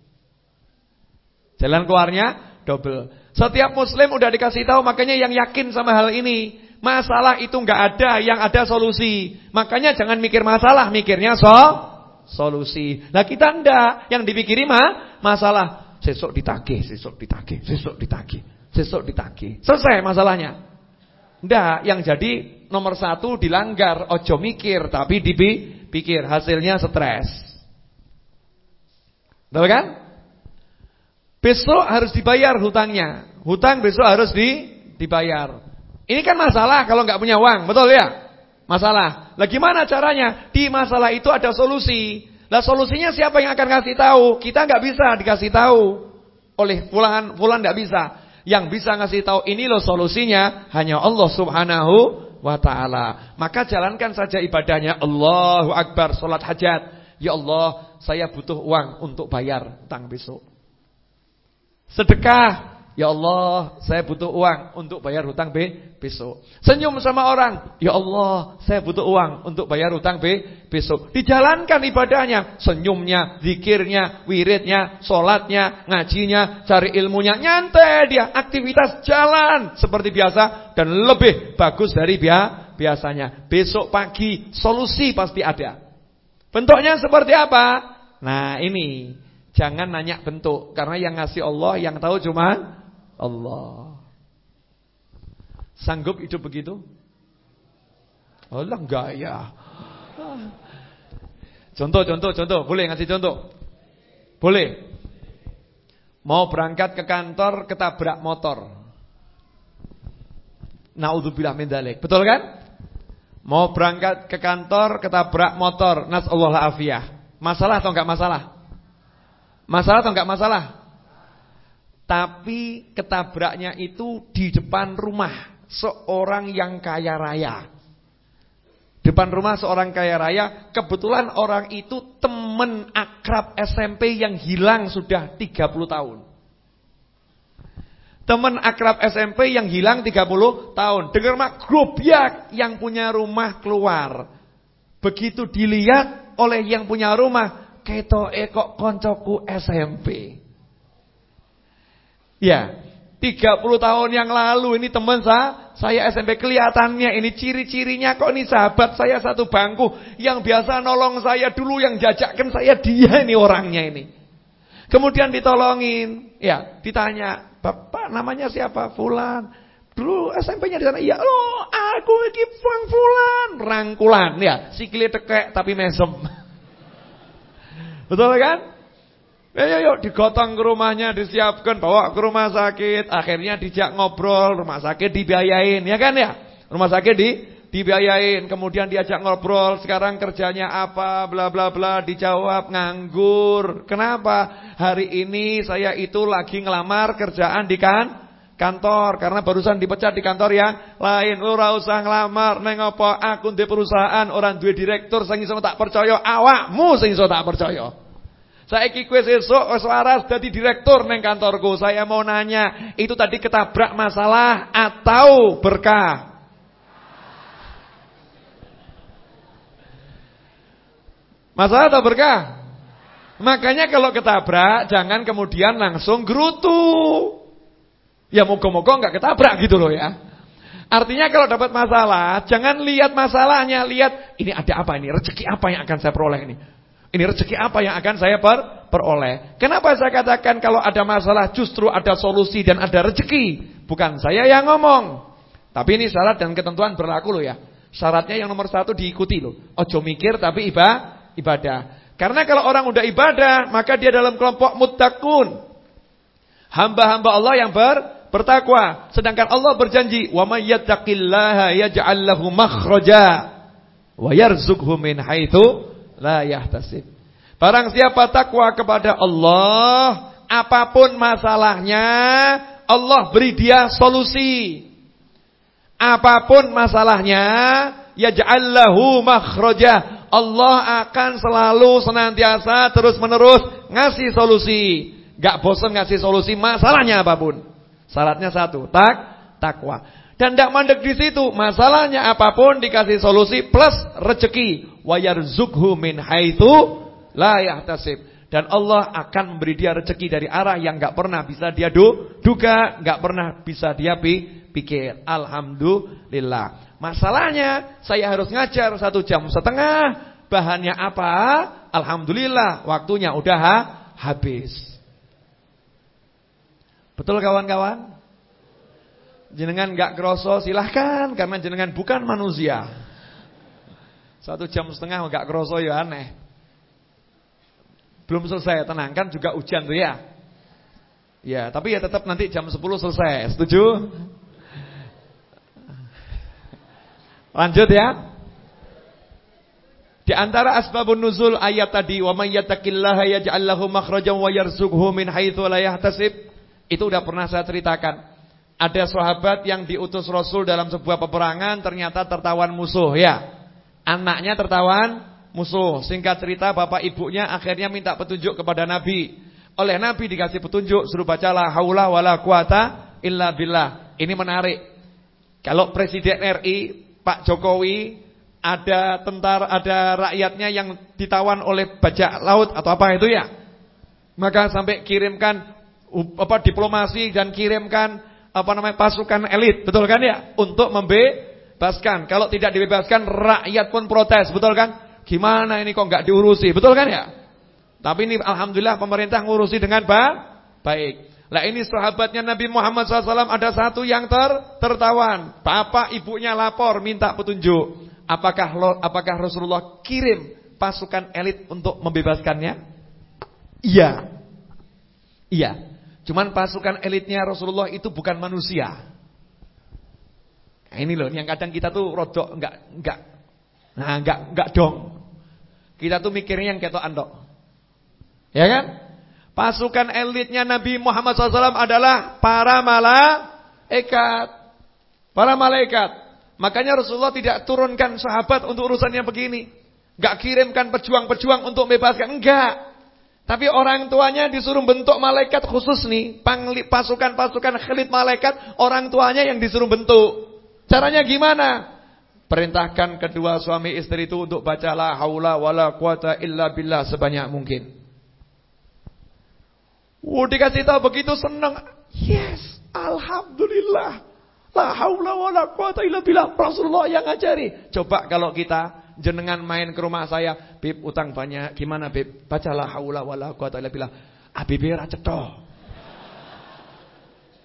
[SPEAKER 2] Jalan keluarnya double. Setiap muslim udah dikasih tahu, makanya yang yakin sama hal ini, masalah itu enggak ada, yang ada solusi. Makanya jangan mikir masalah, mikirnya so solusi. Nah, kita enggak, yang dipikiri mah masalah. Sesuk ditagih, sesuk ditagih, sesuk ditagih, sesuk ditagih. Selesai masalahnya. Enggak, yang jadi nomor satu dilanggar, ojo mikir tapi dipikir, hasilnya stres. Betul kan? Besok harus dibayar hutangnya. Hutang besok harus di, dibayar. Ini kan masalah kalau nggak punya uang, betul ya? Masalah. Lah gimana caranya? Di masalah itu ada solusi. Lah solusinya siapa yang akan kasih tahu? Kita nggak bisa dikasih tahu oleh fulan, fulan nggak bisa. Yang bisa ngasih tahu ini loh solusinya hanya Allah Subhanahu wa taala. Maka jalankan saja ibadahnya. Allahu Akbar, salat hajat. Ya Allah, saya butuh uang untuk bayar hutang besok. Sedekah, ya Allah, saya butuh uang untuk bayar hutang be besok. Senyum sama orang, ya Allah, saya butuh uang untuk bayar hutang be besok. Dijalankan ibadahnya, senyumnya, zikirnya, wiridnya, sholatnya, ngajinya, cari ilmunya, nyantai dia, aktivitas jalan seperti biasa dan lebih bagus dari biasanya. Besok pagi solusi pasti ada. Bentuknya seperti apa? Nah ini. Jangan nanya bentuk, karena yang ngasih Allah, yang tahu cuma Allah. Sanggup hidup begitu? Allah enggak ya. Contoh, contoh, contoh. Boleh ngasih contoh? Boleh. Mau berangkat ke kantor, ketabrak motor. Naudzubillah min dzalik. Betul kan? Mau berangkat ke kantor, ketabrak motor. Nasallahu afiyah. Masalah atau enggak masalah? Masalah atau enggak masalah? Tapi ketabraknya itu di depan rumah seorang yang kaya raya. Depan rumah seorang kaya raya. Kebetulan orang itu teman akrab S M P yang hilang sudah tiga puluh tahun. Teman akrab S M P yang hilang tiga puluh tahun. Dengar mak grobyak yang punya rumah keluar. Begitu dilihat oleh yang punya rumah, ketoke kok koncoku S M P. Ya, tiga puluh tahun yang lalu ini teman saya, saya S M P, kelihatannya ini ciri-cirinya kok ini sahabat saya satu bangku, yang biasa nolong saya dulu, yang jajakkan saya dia ini orangnya ini. Kemudian ditolongin, ya, ditanya, Bapak namanya siapa? Fulan. Dulu S M P-nya di sana. Iya, loh, aku iki Bang Fulan. Rangkulan, ya. Sikile tekek tapi mesem. Betul kan? Ayo yuk digotong ke rumahnya, disiapkan, bawa ke rumah sakit. Akhirnya dijak ngobrol, rumah sakit dibiayain, ya kan ya? Rumah sakit di dibiayain, kemudian diajak ngobrol, sekarang kerjanya apa, bla bla bla, dijawab nganggur. Kenapa? Hari ini saya itu lagi ngelamar kerjaan di kan kantor karena barusan dipecat di kantor yang lain. Ora usah ngelamar neng apa aku di perusahaan orang duwe direktur sing iso tak percaya, awakmu sing iso tak percaya. Saiki kowe sesuk wis waras dadi direktur neng kantorku. Saya mau nanya, itu tadi ketabrak masalah atau berkah? Masalah atau berkah? Makanya kalau ketabrak jangan kemudian langsung gerutu. Ya moga-moga enggak ketabrak gitu loh ya. Artinya kalau dapat masalah jangan lihat masalahnya, lihat ini ada apa ini, rezeki apa yang akan saya peroleh ini. Ini rezeki apa yang akan saya per peroleh. Kenapa saya katakan kalau ada masalah justru ada solusi dan ada rezeki? Bukan saya yang ngomong. Tapi ini syarat dan ketentuan berlaku loh ya. Syaratnya yang nomor satu diikuti loh. Ojo mikir tapi iba ibadah. Karena kalau orang udah ibadah, maka dia dalam kelompok muttaqun. Hamba-hamba Allah yang ber, bertakwa. Sedangkan Allah berjanji, "Wa may yattaqillaha yaj'al lahu makhraja wa yarzuqhu min haitsu la yahtasib." Barang siapa takwa kepada Allah, apapun masalahnya, Allah beri dia solusi. Apapun masalahnya, yaj'al lahu makhraja. Allah akan selalu senantiasa terus-menerus ngasih solusi. Gak bosan ngasih solusi masalahnya apapun. Syaratnya satu, tak takwa. Dan tidak mandek di situ, masalahnya apapun dikasih solusi plus rezeki. Wa yarzuqhu min haitsu la yahtasib. Dan Allah akan memberi dia rezeki dari arah yang gak pernah bisa dia duga, gak pernah bisa dia pikir. Alhamdulillah. Masalahnya saya harus ngajar satu jam setengah. Bahannya apa? Alhamdulillah, waktunya udah ha? habis. Betul kawan-kawan? Jenengan gak kroso silahkan, karena jenengan bukan manusia. Satu jam setengah gak kroso ya aneh. Belum selesai, tenang kan juga hujan tuh ya. Ya, tapi ya tetap nanti jam sepuluh selesai. Setuju? Lanjut ya. Di antara asbabun nuzul ayat tadi, wa may yattaqillaha yaj'al lahu makhrajan wa yarzuqhu min haitsu la yahtasib, itu udah pernah saya ceritakan. Ada sahabat yang diutus Rasul dalam sebuah peperangan, ternyata tertawan musuh ya. Anaknya tertawan musuh. Singkat cerita, bapak ibunya akhirnya minta petunjuk kepada Nabi. Oleh Nabi dikasih petunjuk, suruh baca la haula wala quwata illa billah. Ini menarik. Kalau Presiden R I Pak Jokowi, ada tentara, ada rakyatnya yang ditawan oleh bajak laut atau apa itu ya, maka sampai kirimkan apa diplomasi dan kirimkan apa namanya pasukan elit, betul kan ya, untuk membebaskan. Kalau tidak dibebaskan rakyat pun protes, betul kan? Gimana ini kok nggak diurusi, betul kan ya? Tapi ini alhamdulillah pemerintah ngurusi dengan ba baik. Lah ini sahabatnya Nabi Muhammad shallallahu alaihi wasallam ada satu yang ter tertawan. Bapak ibunya lapor minta petunjuk. Apakah apakah Rasulullah kirim pasukan elit untuk membebaskannya? Iya. Iya. Cuman pasukan elitnya Rasulullah itu bukan manusia. Nah, ini loh yang kadang kita tuh rodok enggak enggak. Nah, enggak enggak dong. Kita tuh mikirnya yang ketok andok. Ya kan? Pasukan elitnya Nabi Muhammad shallallahu alaihi wasallam adalah para malaikat. Para malaikat. Makanya Rasulullah tidak turunkan sahabat untuk urusan yang begini. Enggak kirimkan pejuang-pejuang untuk membebaskan, enggak. Tapi orang tuanya disuruh bentuk malaikat khusus nih. Pasukan-pasukan khalid malaikat, orang tuanya yang disuruh bentuk. Caranya gimana? Perintahkan kedua suami istri itu untuk baca la haula wala quwata illa billah sebanyak mungkin. Oh, dikasih tahu begitu senang. Yes, alhamdulillah. La haula wala quwata illa billah. Rasulullah yang ngajari. Coba kalau kita jenengan main ke rumah saya, Bib utang banyak, gimana Bib? Baca la haula wala quwata illa billah. Habib ra cetha.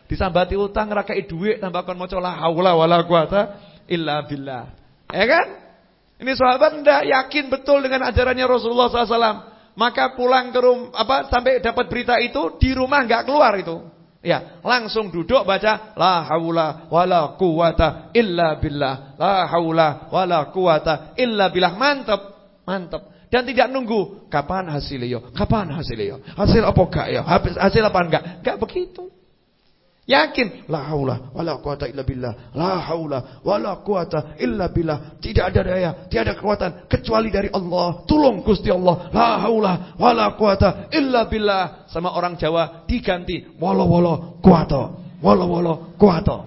[SPEAKER 2] Disambati utang ra kei dhuwit tambah kon maca la haula wala quwata illa billah. Ya kan? Ini sahabat ndak yakin betul dengan ajarannya Rasulullah sallallahu alaihi wasallam. Maka pulang ke rumah apa sampai dapat berita itu di rumah enggak keluar itu. Ya, langsung duduk baca la haula wala quwata illa billah. La haula wala quwata illa billah. Mantap, mantap. Dan tidak nunggu kapan hasilnya yo, kapan hasilnya yo. Hasil apa enggak ya? Hasil apa enggak? Enggak begitu. Yakin la haula wala quwata illa billah. La haula wala quwata illa billah. Tidak ada daya, tiada kekuatan kecuali dari Allah. Tolong Gusti Allah. La haula wala quwata illa billah. Sama orang Jawa diganti wala wala quwata. Wala wala quwata.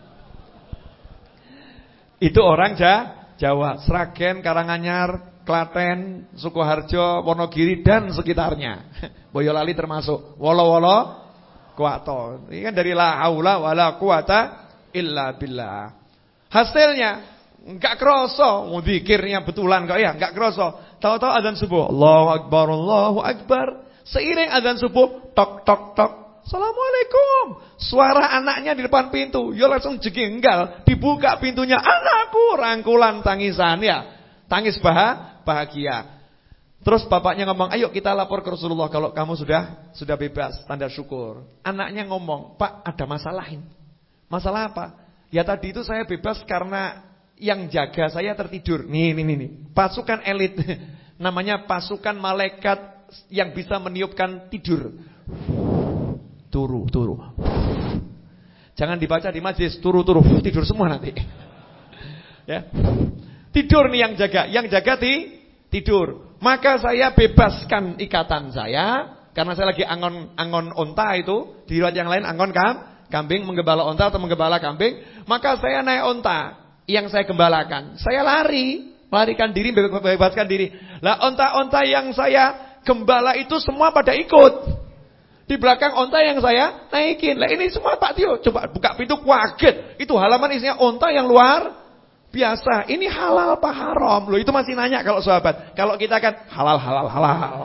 [SPEAKER 2] Itu orang Jawa, Sragen, Karanganyar, Klaten, Sukoharjo, Wonogiri dan sekitarnya. Boyolali termasuk. Wala wala quwata. Ini kan dari la haula wala quwata illa billah. Hasilnya enggak kroso, zikirnya betulan kok ya, enggak kroso. Tahu-tahu azan subuh, Allahu akbar, Allahu akbar. Seiring azan subuh, tok tok tok. Assalamualaikum. Suara anaknya di depan pintu, ya langsung jegenggal, dibuka pintunya, anakku, rangkulan tangisan ya. Tangis bahagia. Terus bapaknya ngomong, ayo kita lapor ke Rasulullah kalau kamu sudah sudah bebas, tanda syukur. Anaknya ngomong, Pak ada masalah ini. Masalah apa? Ya tadi itu saya bebas karena yang jaga saya tertidur. Nih, nih, nih, nih. Pasukan elit, namanya pasukan malaikat yang bisa meniupkan tidur. Turu, turu. Jangan dibaca di majlis, turu, turu, tidur semua nanti. Ya, tidur nih yang jaga, yang jaga ti tidur. Maka saya bebaskan ikatan saya karena saya lagi angon angon onta itu, di riwayat yang lain angon kam, kambing menggembala onta atau menggembala kambing, maka saya naik onta yang saya gembalakan. Saya lari, melarikan diri, bebaskan diri. Lah onta-onta yang saya gembala itu semua pada ikut. Di belakang onta yang saya naikin. Lah ini semua Pak Tio, coba buka pintu kaget. Itu halaman isinya onta yang luar biasa. Ini halal apa haram? Loh itu masih nanya kalau sahabat. Kalau kita kan halal halal halal.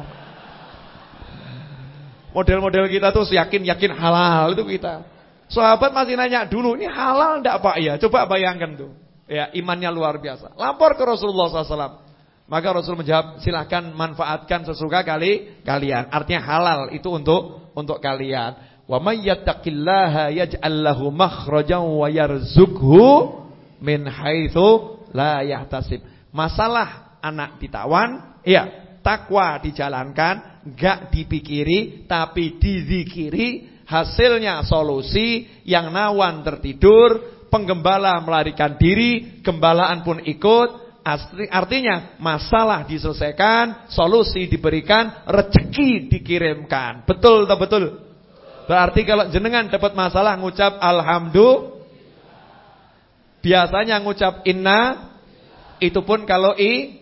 [SPEAKER 2] Model-model kita tuh yakin-yakin halal itu kita. Sahabat masih nanya dulu, ini halal enggak Pak ya? Coba bayangkan tuh. Ya, imannya luar biasa. Lapor ke Rasulullah sallallahu alaihi wasallam. Maka Rasul menjawab, silakan manfaatkan sesuka kali kalian. Artinya halal itu untuk untuk kalian. Wa may yattaqillaha yaj'al lahu makhrajan wa yarzuqhu min haitsu la yahtasib. Masalah anak ditawan, ya, takwa dijalankan, enggak dipikiri tapi dizikiri, hasilnya solusi, yang nawan tertidur, penggembala melarikan diri, gembalaan pun ikut. Artinya masalah diselesaikan, solusi diberikan, rezeki dikirimkan. Betul atau betul? Berarti kalau jenengan dapat masalah ngucap alhamdulillah. Biasanya ngucap inna, itu pun kalau i.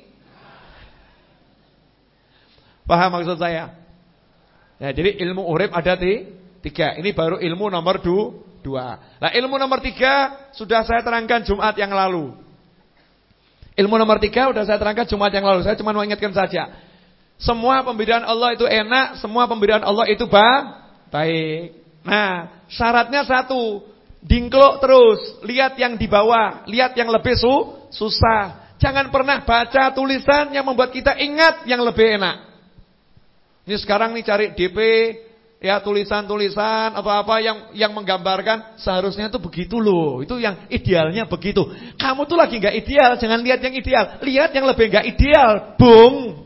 [SPEAKER 2] Paham maksud saya? Ya, jadi ilmu urip ada di tiga. Ini baru ilmu nomor du, dua. Nah ilmu nomor tiga sudah saya terangkan Jumat yang lalu. Ilmu nomor tiga sudah saya terangkan Jumat yang lalu. Saya cuma mau ingatkan saja. Semua pemberian Allah itu enak, semua pemberian Allah itu ba baik. Nah syaratnya satu. Dingklok terus, lihat yang di bawah, lihat yang lebih su, susah. Jangan pernah baca tulisan yang membuat kita ingat yang lebih enak. Ini sekarang nih cari D P, ya tulisan-tulisan atau apa yang yang menggambarkan seharusnya itu begitu loh. Itu yang idealnya begitu. Kamu tuh lagi nggak ideal, jangan lihat yang ideal, lihat yang lebih nggak ideal. Bung.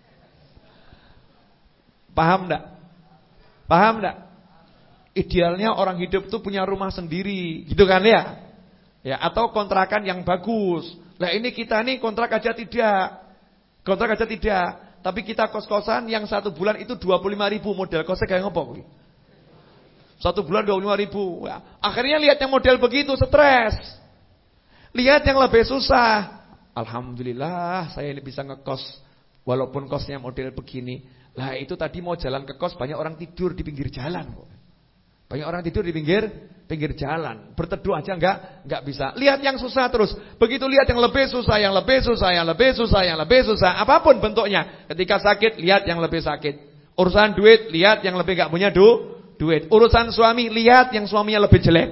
[SPEAKER 2] Paham enggak? Paham enggak? Idealnya orang hidup itu punya rumah sendiri, gitu kan ya? Ya, atau kontrakan yang bagus. Nah, ini kita nih kontrak aja tidak. Kontrak aja tidak, tapi kita kos-kosan yang satu bulan itu dua puluh lima ribu, model kosnya kayak ngopo kuwi? Satu bulan dua puluh lima ribu. Ya, akhirnya lihat yang model begitu stres. Lihat yang lebih susah. Alhamdulillah saya ini bisa ngekos walaupun kosnya model begini. Lah itu tadi mau jalan ke kos banyak orang tidur di pinggir jalan kok. Banyak orang tidur di pinggir pinggir jalan. Berteduh aja enggak enggak bisa. Lihat yang susah terus. Begitu lihat yang lebih susah, yang lebih susah, yang lebih susah, yang lebih susah, apapun bentuknya. Ketika sakit, lihat yang lebih sakit. Urusan duit, lihat yang lebih enggak punya du, duit. Urusan suami, lihat yang suaminya lebih jelek.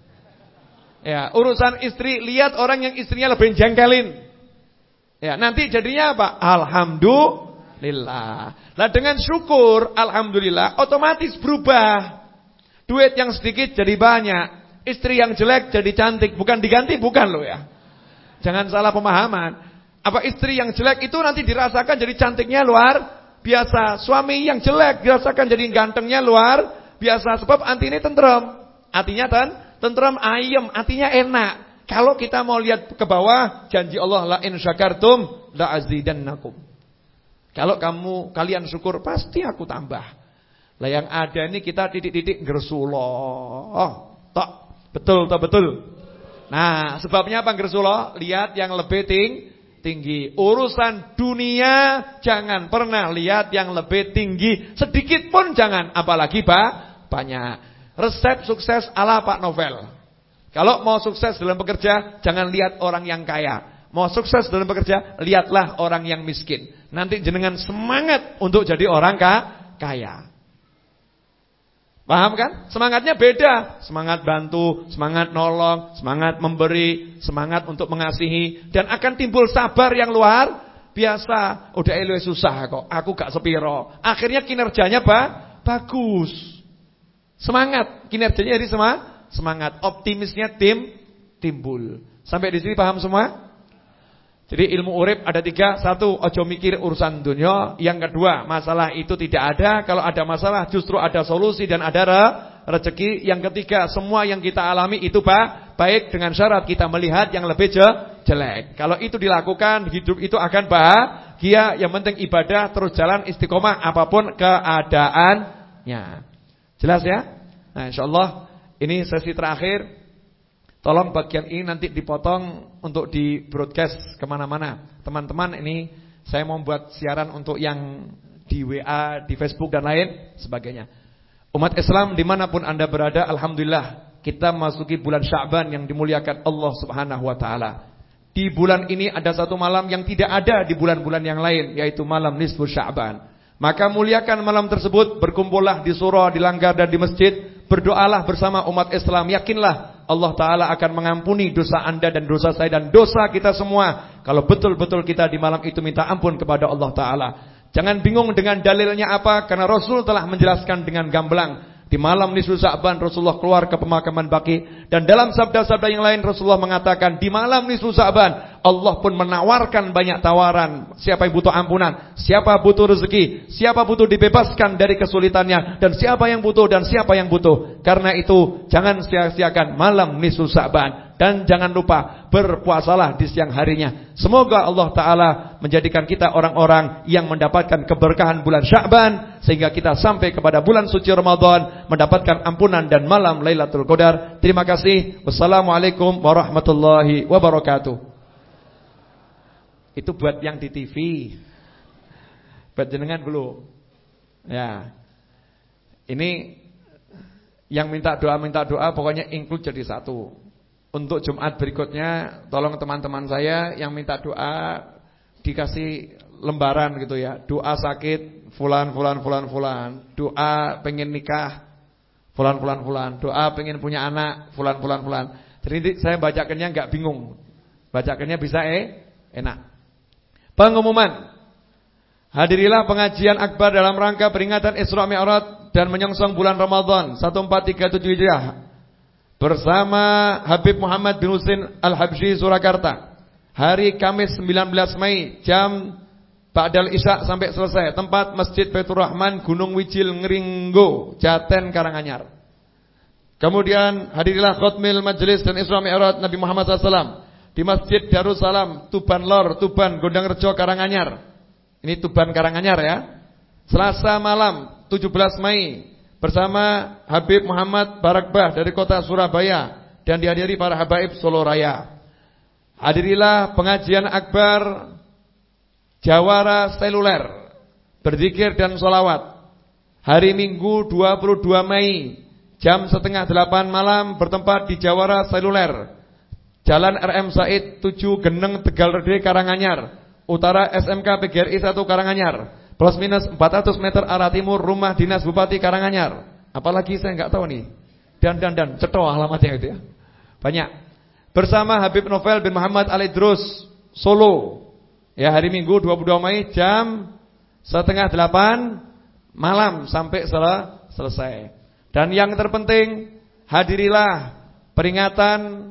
[SPEAKER 2] Ya, urusan istri, lihat orang yang istrinya lebih jengkelin. Ya, nanti jadinya apa? Alhamdulillah. Nah, dengan syukur, alhamdulillah, otomatis berubah. Duit yang sedikit jadi banyak, istri yang jelek jadi cantik, bukan diganti, bukan loh ya. Jangan salah pemahaman. Apa istri yang jelek itu nanti dirasakan jadi cantiknya luar biasa. Suami yang jelek dirasakan jadi gantengnya luar biasa. Sebab hati ini tentrem. Artinya ten, tentrem, ayem, artinya enak. Kalau kita mau lihat ke bawah, janji Allah, la in syakartum la azidannakum. Kalau kamu kalian syukur, pasti aku tambah. Lah yang ada ini kita titik-titik gersuloh. Oh, tok. Betul, tok betul. Nah, sebabnya apa gersuloh? Lihat yang lebih tinggi. Tinggi. Urusan dunia jangan pernah lihat yang lebih tinggi. Sedikit pun jangan. Apalagi bah, banyak. Resep sukses ala Pak Novel. Kalau mau sukses dalam bekerja, jangan lihat orang yang kaya. Mau sukses dalam bekerja, lihatlah orang yang miskin. Nanti jenengan semangat untuk jadi orang kaya. Paham kan? Semangatnya beda. Semangat bantu, semangat nolong, semangat memberi, semangat untuk mengasihi. Dan akan timbul sabar yang luar biasa. Udah elwe susah kok, aku gak sepiro. Akhirnya kinerjanya ba? Bagus. Semangat, kinerjanya jadi semangat. Optimisnya tim timbul. Sampai di sini paham semua? Jadi ilmu urip ada tiga. Satu, ojo mikir urusan dunia. Yang kedua, masalah itu tidak ada. Kalau ada masalah justru ada solusi dan ada re, rezeki. Yang ketiga, semua yang kita alami itu ba, baik dengan syarat kita melihat yang lebih je, jelek. Kalau itu dilakukan, hidup itu akan bahagia. Yang penting ibadah terus jalan istiqomah apapun keadaannya. Jelas ya? Nah, insyaallah ini sesi terakhir. Tolong bagian ini nanti dipotong untuk di broadcast kemana-mana. Teman-teman, ini saya mau buat siaran untuk yang di W A, di Facebook dan lain sebagainya. Umat Islam dimanapun anda berada, alhamdulillah kita masuki bulan Sya'ban yang dimuliakan Allah Subhanahu Wa Taala. Di bulan ini ada satu malam yang tidak ada di bulan-bulan yang lain, yaitu malam nisfu Sya'ban. Maka muliakan malam tersebut, berkumpullah di surau, di langgar dan di masjid. Berdoalah bersama umat Islam. Yakinlah Allah Ta'ala akan mengampuni dosa anda dan dosa saya dan dosa kita semua. Kalau betul-betul kita di malam itu minta ampun kepada Allah Ta'ala. Jangan bingung dengan dalilnya apa, karena Rasul telah menjelaskan dengan gamblang. Di malam nisfu Sya'ban Rasulullah keluar ke pemakaman Baqi. Dan dalam sabda-sabda yang lain Rasulullah mengatakan, di malam nisfu Sya'ban Allah pun menawarkan banyak tawaran. Siapa yang butuh ampunan, siapa butuh rezeki, siapa butuh dibebaskan dari kesulitannya, dan siapa yang butuh dan siapa yang butuh. Karena itu jangan sia-siakan malam nisfu Sya'ban. Dan jangan lupa berpuasalah di siang harinya. Semoga Allah Ta'ala menjadikan kita orang-orang yang mendapatkan keberkahan bulan Sya'ban, sehingga kita sampai kepada bulan suci Ramadan mendapatkan ampunan dan malam Lailatul Qadar. Terima kasih. Wassalamualaikum warahmatullahi wabarakatuh. Itu buat yang di T V. Buat jenengan belum. Ya. Ini yang minta doa minta doa pokoknya include jadi satu. Untuk Jumat berikutnya tolong teman-teman saya yang minta doa dikasih lembaran gitu ya. Doa sakit fulan fulan fulan fulan. Doa pengen nikah fulan fulan fulan. Doa pengen punya anak fulan fulan fulan. Jadi saya bacakannya enggak bingung. Bacakannya bisa eh enak. Pengumuman. Hadirilah pengajian akbar dalam rangka peringatan Isra Mi'raj dan menyongsong bulan Ramadan seribu empat ratus tiga puluh tujuh Hijriah bersama Habib Muhammad bin Husin Al-Habsyi Surakarta. Hari Kamis sembilan belas Mei jam Ba'dal Isya sampai selesai. Tempat Masjid Baitur Rahman Gunung Wijil Ngeringgo, Jaten Karanganyar. Kemudian hadirilah khutmil majelis dan Isra Mi'raj Nabi Muhammad sallallahu alaihi wasallam di Masjid Darussalam Tuban Lor, Tuban Gondangrejo Karanganyar. Ini Tuban Karanganyar ya. Selasa malam tujuh belas Mei bersama Habib Muhammad Barakbah dari kota Surabaya dan dihadiri para habaib Solo Raya. Hadirilah pengajian akbar Jawara Seluler berzikir dan sholawat hari Minggu dua puluh dua Mei jam setengah delapan malam bertempat di Jawara Seluler, Jalan R M Said tujuh Geneng Tegal Rede Karanganyar, utara S M K P G R I satu Karanganyar, plus minus empat ratus meter arah timur rumah dinas Bupati Karanganyar. Apalagi saya enggak tahu nih. Dan dan dan cetok alamatnya itu ya. Banyak. Bersama Habib Novel bin Muhammad Al-Idrus Solo. Ya, hari Minggu dua puluh dua Mei jam setengah delapan malam sampai sel selesai. Dan yang terpenting, hadirilah peringatan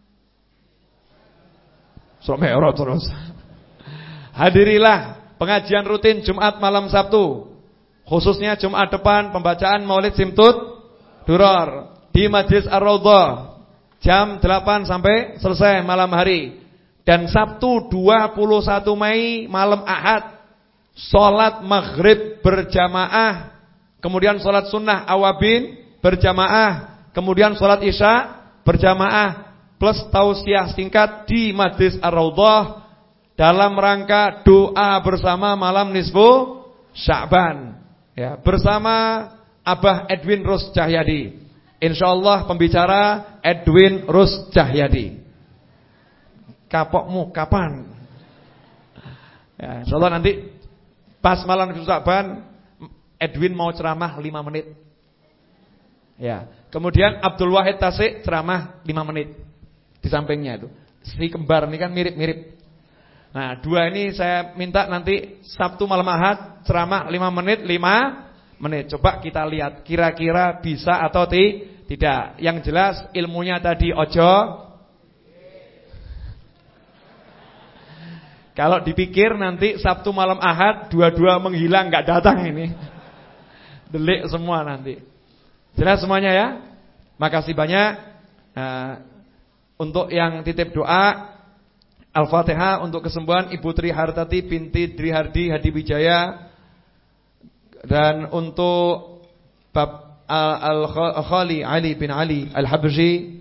[SPEAKER 2] Somerot terus. Hadirilah pengajian rutin Jumat malam Sabtu. Khususnya Jumat depan pembacaan Maulid Simtud Duror di Majlis Ar-Raudhah jam delapan sampai selesai malam hari. Dan Sabtu dua puluh satu Mei malam Ahad salat maghrib berjamaah, kemudian salat sunnah awabin berjamaah, kemudian salat isya berjamaah plus tausiah singkat di Majlis Ar-Raudhah dalam rangka doa bersama malam nisfu Sya'ban. Ya, bersama Abah Edwin Rus Cahyadi. Insyaallah pembicara Edwin Rus Cahyadi. Kapokmu kapan? Ya, insyaallah nanti pas malam nisfu Sya'ban Edwin mau ceramah lima menit. Ya, kemudian Abdul Wahid Tasik ceramah lima menit. Di sampingnya itu. Si kembar ini kan mirip-mirip. Nah, dua ini saya minta nanti Sabtu malam Ahad ceramah lima menit, lima menit. Coba kita lihat kira-kira bisa atau ti, tidak. Yang jelas ilmunya tadi ojo. Kalau dipikir nanti Sabtu malam Ahad dua-dua menghilang enggak datang ini. Delik semua nanti. Jelas semuanya ya? Makasih banyak. Nah, untuk yang titip doa Al-Fatihah untuk kesembuhan Ibu Tri Hartati binti Drihardi Hadiwijaya. Dan untuk Bab Al-Khali Ali bin Ali Al-Habsyi,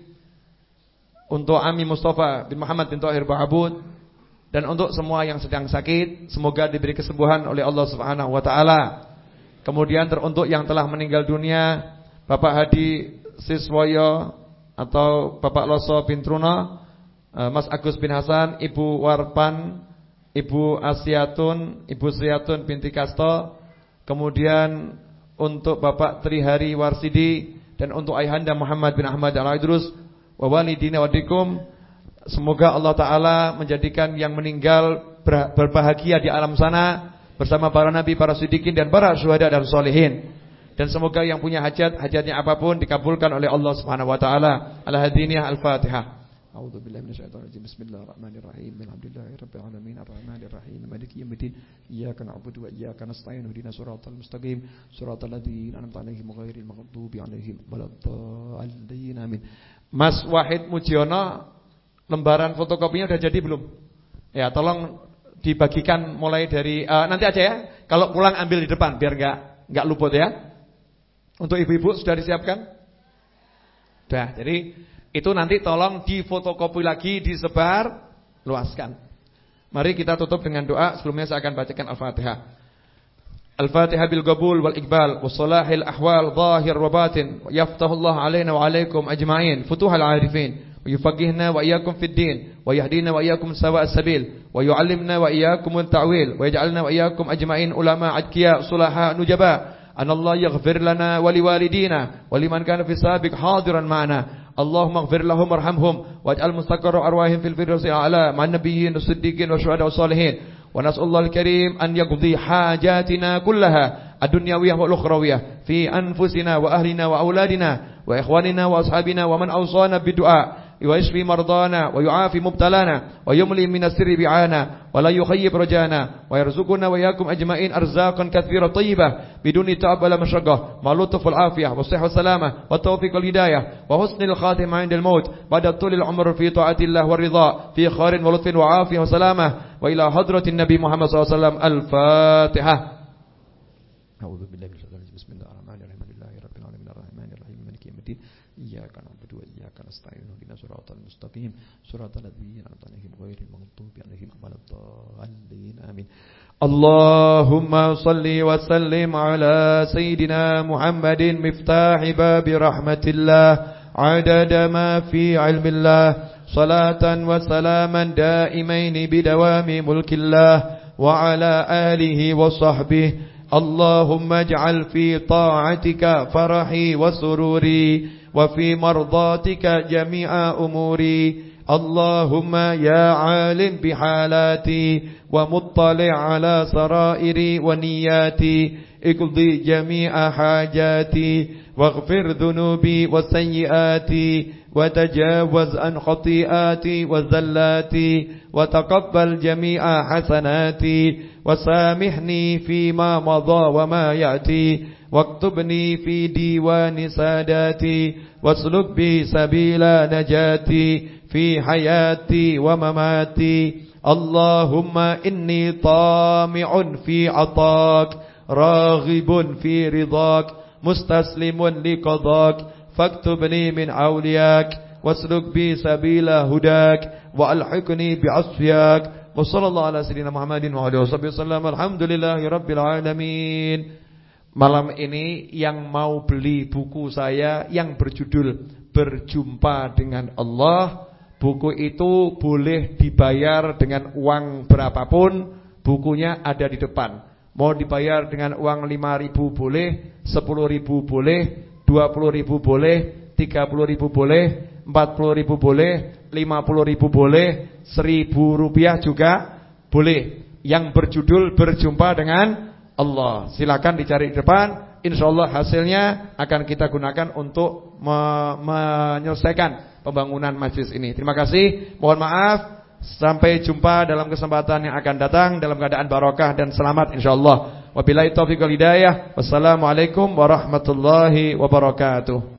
[SPEAKER 2] untuk Ami Mustafa bin Muhammad bin Thahir Ba'abud, dan untuk semua yang sedang sakit semoga diberi kesembuhan oleh Allah Subhanahu wa taala. Kemudian teruntuk yang telah meninggal dunia Bapak Hadi Siswoyo atau Bapak Loso bin Truno, Mas Agus bin Hasan, Ibu Warpan, Ibu Asyatun, Ibu Sriatun binti Kasto. Kemudian untuk Bapak Trihari Warsidi dan untuk Ayahanda Muhammad bin Ahmad Al-Idrus wa walidina wadikum. Semoga Allah Ta'ala menjadikan yang meninggal berbahagia di alam sana bersama para nabi, para siddiqin dan para syuhada dan sholihin. Dan semoga yang punya hajat, hajatnya apapun dikabulkan oleh Allah Subhanahu wa taala. Al-Hadiniyah Al-Fatihah. A'udzubillahi minasyaitonirrajim. Bismillahirrahmanirrahim. Alhamdulillahirabbil alamin arrahmanirrahim maliki yaumiddin. Iyyaka na'budu wa iyyaka nasta'in. Ihdinas siratal mustaqim. Siratal ladzina an'amta 'alaihim ghairil maghdubi 'alaihim waladdallin. Amin. Mas Wahid Mujiono, lembaran fotokopinya udah jadi belum? Ya, tolong dibagikan mulai dari uh, nanti aja ya. Kalau pulang ambil di depan biar enggak enggak luput ya. Untuk ibu-ibu sudah disiapkan? Sudah. Jadi itu nanti tolong difotokopi lagi, disebar, luaskan. Mari kita tutup dengan doa. Sebelumnya saya akan bacakan Al-Fatihah. Al-Fatihah bil qabul wal iqbal wassalahil ahwal zahir wa batin. Yaftahullahu alaina wa alaikum ajma'in. Futuhal arifin. Wa yufaqihna wa iyyakum fid din. Wa yahdina wa iyyakum sawa'as sabil. Wa yu'allimna wa iyyakum at-ta'wil. Wa yaj'alna wa iyyakum ajma'in ulama adkiya sulaha nujaba. أن الله يغفر لنا ولوالدينا ولمن كان في السابق حاضرا معنا اللهم اغفر لهم وارحمهم واجعل مستقر أرواحهم في الفردوس الأعلى مع النبيين والصديقين والشهداء والصالحين ونسأل الله الكريم أن يقضي حاجاتنا كلها الدنيوية والأخروية في أنفسنا وأهلنا وأولادنا وإخواننا وأصحابنا ومن أوصانا بالدعاء ويشفي مرضانا ويعافي مبتلانا ويملي من السر بعانا ولا يخيب رجانا ويرزقنا وإياكم أجمعين أرزاقا كثيرة طيبة بدون تعب ولا مشقة مع اللطف والعافية والصحة والسلامة والتوفيق والهداية وحسن الخاتمة عند الموت بعد طول العمر في طاعة الله والرضا في خير ولطف وعافية وسلامة وإلى حضرة النبي محمد صلى الله عليه وسلم. الفاتحة. أعوذ بالله من الشيطان الرجيم. بسم الله الرحمن الرحيم. لله رب العالمين الرحمن الرحيم مالك يوم الدين. إياك نعبد وإياك نستعين اهدنا الصراط المستقيم صراط الذين أنعمت عليهم غير المغضوب عليهم ولا الضالين آمين. اللهم صل وسلم على سيدنا محمد مفتاح باب رحمة الله عدد ما في علم الله صلاة وسلاما دائمين بدوام ملك الله وعلى آله وصحبه اللهم اجعل في طاعتك فرحي وسروري وفي مرضاتك جميع أموري اللهم يا عالم بحالاتي ومطلع على سرائري ونياتي اقضي جميع حاجاتي واغفر ذنوبي وسيئاتي وتجاوز عن خطيئاتي وزلاتي وتقبل جميع حسناتي وسامحني فيما مضى وما يأتي واكتبني في ديوان ساداتي واسلك بي سبيل نجاتي في حياتي ومماتي اللهم إني طامع في عطاك راغب في رضاك مستسلم لقضاك فاكتبني من أولياك واسلك بي سبيل هداك وألحقني بعصفياك وصلى الله على سيدنا محمد وعلى آله وسلم alhamdulillahi rabbil alamin. Malam ini yang mau beli buku saya yang berjudul Berjumpa dengan Allah, buku itu boleh dibayar dengan uang berapapun, bukunya ada di depan. Mau dibayar dengan uang lima ribu boleh, sepuluh ribu boleh, dua puluh ribu boleh, tiga puluh ribu boleh, empat puluh ribu boleh, lima puluh ribu boleh, seribu rupiah juga boleh. Yang berjudul Berjumpa dengan Allah, silakan dicari di depan. Insyaallah hasilnya akan kita gunakan untuk me menyelesaikan pembangunan masjid ini. Terima kasih. Mohon maaf. Sampai jumpa dalam kesempatan yang akan datang dalam keadaan barokah dan selamat insyaallah. Wabillahi taufiq wal hidayah. Wassalamualaikum warahmatullahi wabarakatuh.